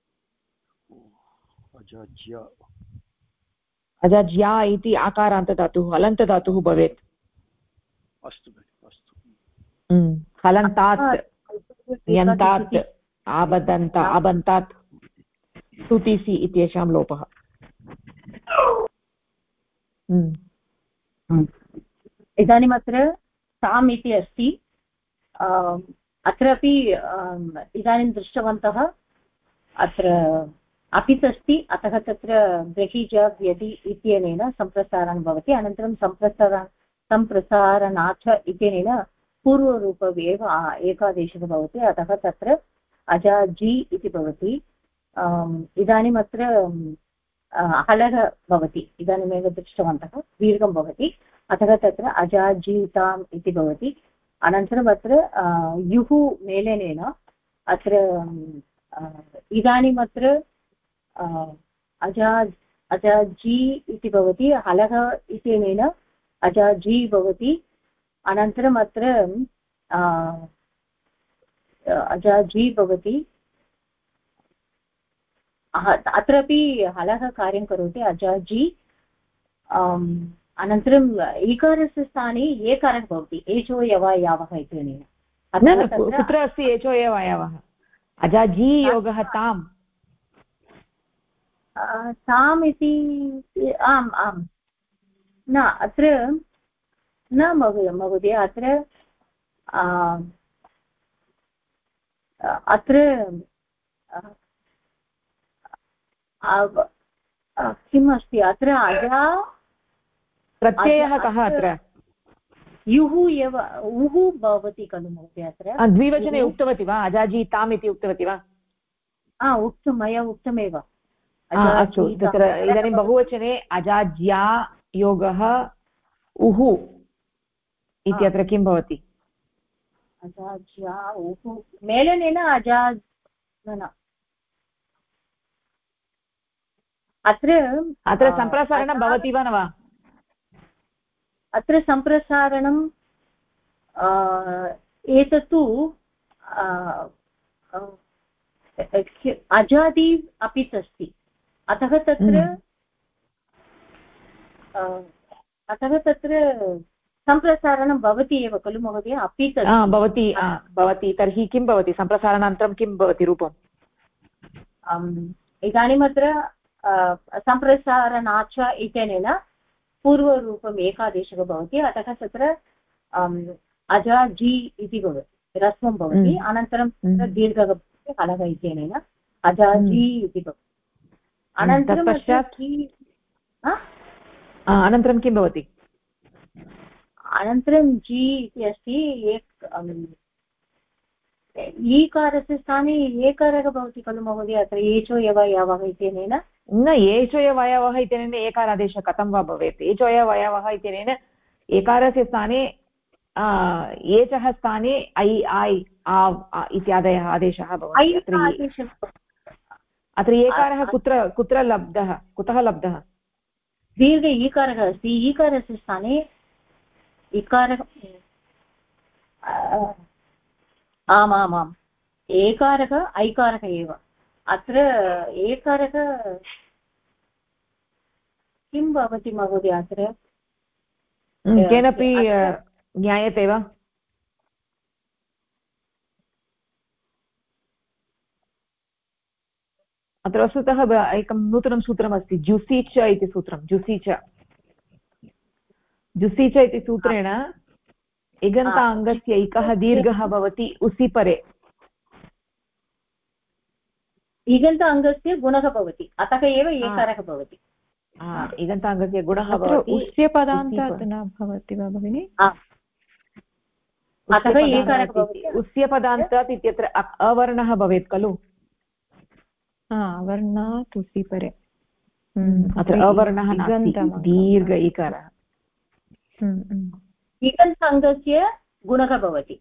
अजाज्या इति आकारान्तधातुः, हलन्तधातुः भवेत्। अस्तु अस्तु। हलन्तात्, यन्तात्, आबदन्त, आबन्तात्, सुतिसि इत्येषां लोपः। इदानीम् अत्र साम् इति अस्ति, अत्रापि इदानीं दृष्टवन्तः, अत्र अपित् अस्ति, अतः तत्र ब्रहीज व्यति इत्यनेन सम्प्रसारणं भवति। अनन्तरं सम्प्रसारणाथ इत्यनेन पूर्वरूपम् एव एकादेशः भवति, अतः तत्र अजाजि इति भवति। इदानीम् अत्र हलः भवति, इदानीमेव दृष्टवन्तः, दीर्घं भवति, अतः तत्र अजाजीताम् इति भवति। अनन्तरम् अत्र युः मेलनेन अत्र इदानीम् अत्र अजाजी इति भवति, हलः इत्यनेन अजाजी भवति। अनन्तरम् अत्र अजाजी भवति, अत्रापि हलः कार्यं करोति, अजाजी। अनन्तरम् ईकारस्य स्थाने एकारः भवति, एचो यव यावः इत्यनेन। कुत्र अस्ति एचो एव यावः? अजाजी योगः ताम्, ताम् इति, आम् आम्, न अत्र न महोदय, अत्र किम् अस्ति, अत्र अजा प्रत्ययः कः अत्र युः एव उः भवति खलु महोदय अत्र द्विवचने उक्तवती वा अजाजीताम् इति उक्तवती वा उक्तं मया उक्तमेव अस्तु तत्र इदानीं बहुवचने अजाज्या योगः उः इत्यत्र किं भवति अजाज्या उः मेलनेन अजाज अत्र सम्प्रसारणं भवति वा न वा अत्र सम्प्रसारणं एतत्तु अजादि अपि अस्ति अतः तत्र सम्प्रसारणं भवति एव खलु महोदय अपि भवति तर्हि किं भवति सम्प्रसारणानन्तरं किं भवति रूपम् इदानीम् अत्र सम्प्रसारणाच इत्यनेन पूर्वरूपम् एकादेशः भवति अतः तत्र अजाजि इति भवति ह्रस्वं भवति अनन्तरं दीर्घः भवति हलः इत्यनेन अजाजि इति भवति अनन्तरं किं भवति अनन्तरं जि इति अस्ति ईकारस्य स्थाने एकारः भवति खलु महोदय अत्र एचो यव यावः इत्यनेन न एचो यवयवः इत्यनेन एकारादेशः कथं वा भवेत् एचो यवयवः इत्यनेन एकारस्य स्थाने एचः स्थाने ऐ आय् आव् इत्यादयः आदेशः भवति अत्र एकारः कुत्र लब्धः कुतः लब्धः दीर्घ ईकारः अस्ति ईकारस्य स्थाने इकारः आमामाम् एकारः ऐकारः एव अत्र एकारः किं भवति महोदय अत्र केनापि ज्ञायते वा अत्र वस्तुतः एकं नूतनं सूत्रमस्ति जुसि च इति सूत्रं जुसि च इति सूत्रेण इगन्ताङ्गस्य इकः दीर्घः भवति उसि परे इगन्ताङ्गस्य गुणः भवति अतः एव एकारः भवति इगन्ताङ्गस्य गुणः भवति उस्यपदान्तात् न भवति वा भगिनि अतः एकारः भवति उस्यपदान्तात् इत्यत्र अवर्णः भवेत् खलु अवर्णात् उसि परे अत्र अवर्णः नास्ति दीर्घ इकारः इगन्ताङ्गस्य गुणः भवति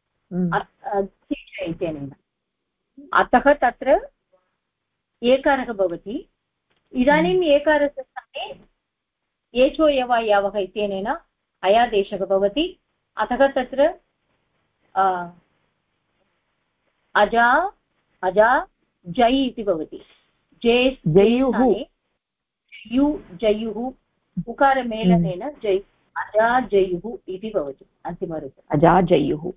इत्यनेन अतः तत्र एकारः भवति इदानीम् एकारस्य स्थाने एचो यव यावः इत्यनेन अयादेशः भवति अतः तत्र अजा जै इति भवति जयुः उकारमेलनेन जै अजाजयुः इति भवति अन्तिमरूपम् अजाजयुः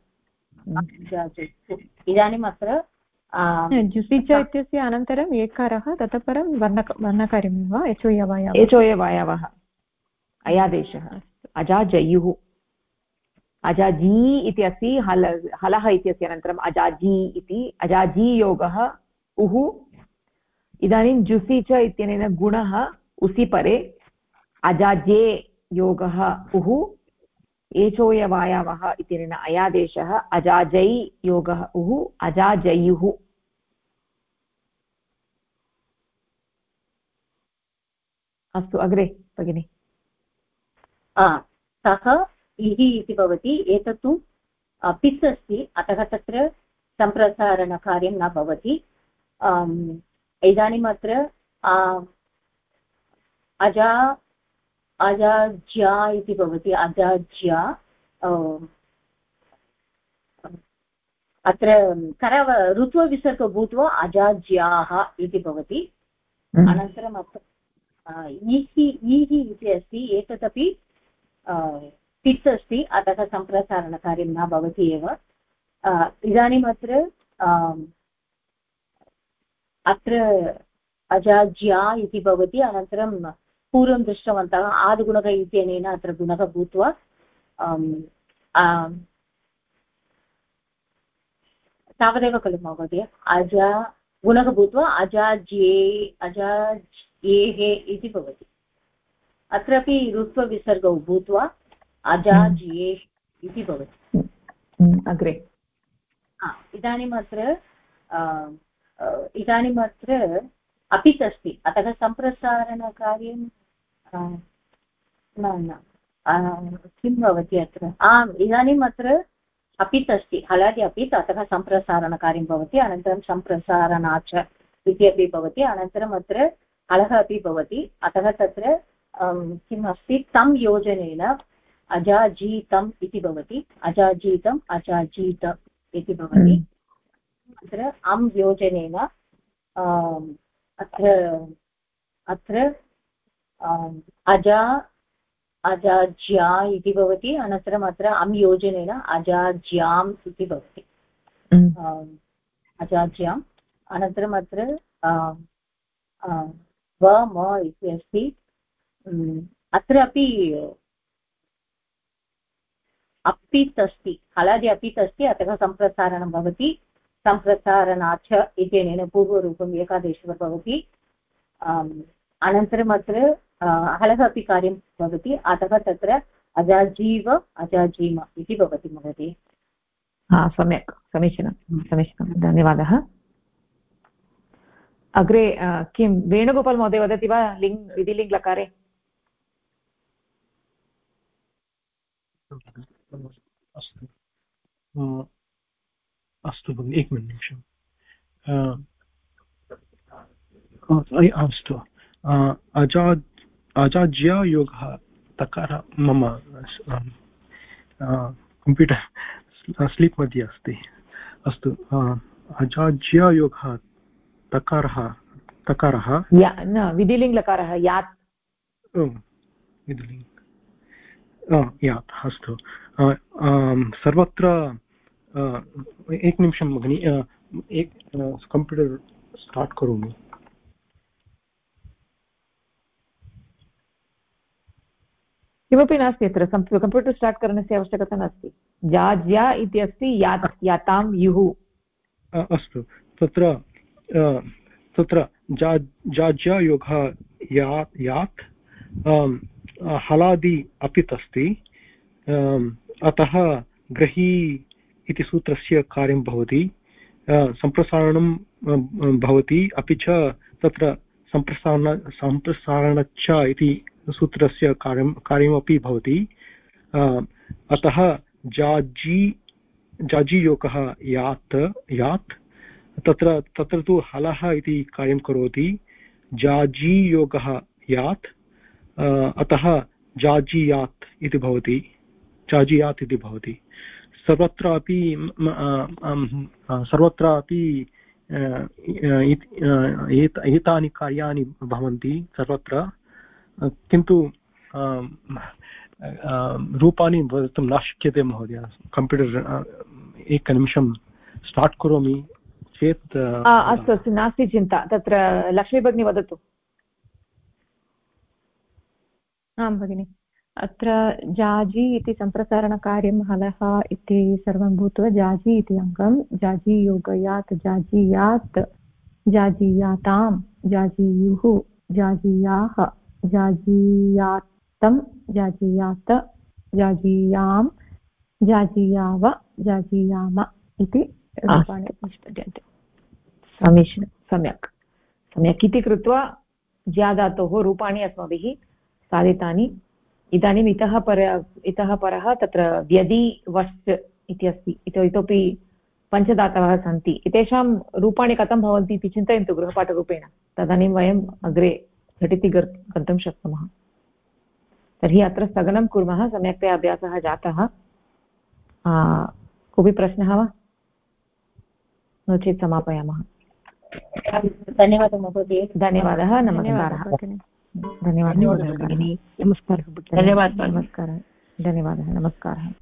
इदानीम् अत्र जुसि च इत्यस्य अनन्तरम् एकारः ततः परं वर्णकार्यं वा एचो यवयवः अयादेशः अजाजयुः अजाजी इति अस्ति हलः इत्यस्य अनन्तरम् अजाजी इति अजाजी योगः उः इदानीं जुसि च इत्यनेन गुणः उसि परे अजाजे योगः उः एचोयवायावः इत्यनेन अयादेशः अजाजै योगः उः अजाजयुः अस्तु अग्रे भगिनि सः इहि इति भवति एतत्तु पित् अस्ति अतः तत्र सम्प्रसारणकार्यं न भवति इदानीम् अत्र अजाज्या इति भवति अजाज्या अत्र ऋत्वविसर्गो भूत्वा अजाज्याः इति भवति अनन्तरम् अत्र ईहि इति अस्ति एतदपि पित् अस्ति अतः सम्प्रसारणकार्यं न भवति एव इदानीम् अत्र अजाज्या इति भवति अनन्तरं पूर्वं दृष्टवन्तः आदिगुणः इत्यनेन अत्र गुणः भूत्वा तावदेव खलु महोदय गुणः भूत्वा अजाज्येः इति भवति अत्रापि ऋत्वविसर्गौ भूत्वा अजाजियेष् इति भवति। अग्रे इदानीमत्र अपित् अस्ति, अतः सम्प्रसारणकार्यं न किं भवति अत्र? आम्, इदानीम् अत्र अपित् अस्ति, हलादि अपित्, अतः सम्प्रसारणकार्यं भवति। अनन्तरं सम्प्रसारणाच इति अपि भवति। अनन्तरम् अत्र हलः अपि भवति, अतः तत्र किम् अस्ति, तं योजनेन अजाजीतम् इति भवति। अजाजीतम् अजाजीत इति भवति। अत्र अं योजनेन अत्र अजाज्या इति भवति। अनन्तरम् अत्र अं योजनेन अजाज्याम् इति भवति, अजाज्याम्। अनन्तरम् अत्र व म इति अस्ति। अत्र अपि अपित् अस्ति, हलादि अपित् अस्ति, अतः सम्प्रसारणं भवति। सम्प्रसारणाच इत्यनेन पूर्वरूपम् एकादेशः भवति। अनन्तरम् अत्र हलः अपि कार्यं भवति, अतः तत्र अजाजीव अजाजीम इति भवति महोदय। सम्यक्, समीचीनं समीचीनं, धन्यवादः। अग्रे किं वेणुगोपाल् महोदय वदति वा लिङ्ग् विधिलिङ्ग् लकारे? अस्तु भगिनि, एकनिमिषम्। अस्तु, अजाज्या योगः तकार मम कम्प्यूटर् स्लीप् मध्ये अस्ति। अस्तु, अजाज्या योगः तकारः न विधिलिङ्ग् लकारः यात्। विधिलिङ्ग् यात्, अस्तु। सर्वत्र एकनिमिषं भगिनि, कम्प्यूटर् स्टार्ट् करोमि। किमपि नास्ति अत्र, कम्प्यूटर् स्टार्ट् करणस्य आवश्यकता नास्ति। जाज्या इति अस्ति, यात् यातां युः। अस्तु, तत्र जाज्या योगः यात् हलादि अपित् अस्ति, अतः ग्रही इति सूत्रस्य कार्यं भवति। सम्प्रसारणं भवति, अपि च तत्र सम्प्रसारणच्च इति सूत्रस्य कार्यमपि भवति। अतः जाजीयोगः यात् तत्र तु हलः इति कार्यं करोति। जाजीयोगः यात्, अतः जाजीयात् इति भवति, जाजीयात् इति भवति। सर्वत्रापि एतानि कार्याणि भवन्ति सर्वत्र, किन्तु रूपाणि वक्तुं न शक्यते महोदय। कम्प्यूटर् एकनिमिषं स्टार्ट् करोमि चेत्। अस्तु अस्तु, नास्ति चिन्ता। तत्र लक्ष्मी भगिनी वदतु। आं भगिनि, अत्र जाजी इति सम्प्रसारणकार्यं हलः इति सर्वं भूत्वा जाजी इति अङ्गं। जाजीयोगयात् जाजीयात्, जाजीयातां, जाजीयुः, जाजीयाः, जाजीयात्तं, जाजीयात्, जाजीयां, जाजीयाव, जाजीयाम इति रूपाणि निष्पद्यन्ते। समीचीनं, सम्यक् सम्यक् इति कृत्वा ज्याधातोः रूपाणि अस्माभिः साधितानि। इदानीम् इतः परः तत्र व्यदि वश्च इति अस्ति। इतोपि पञ्चधातवः सन्ति। एतेषां रूपाणि कथं भवन्ति इति चिन्तयन्तु गृहपाठरूपेण, तदानीं वयम् अग्रे झटिति गन्तुं शक्नुमः। तर्हि अत्र स्थगनं कुर्मः, सम्यक्तया अभ्यासः जातः। कोऽपि प्रश्नः वा? नो चेत् समापयामः। धन्यवादः महोदय। धन्यवादः, नमस्कारः। धन्यवादः, भगिनी, नमस्कारः। धन्यवादः, नमस्कारः।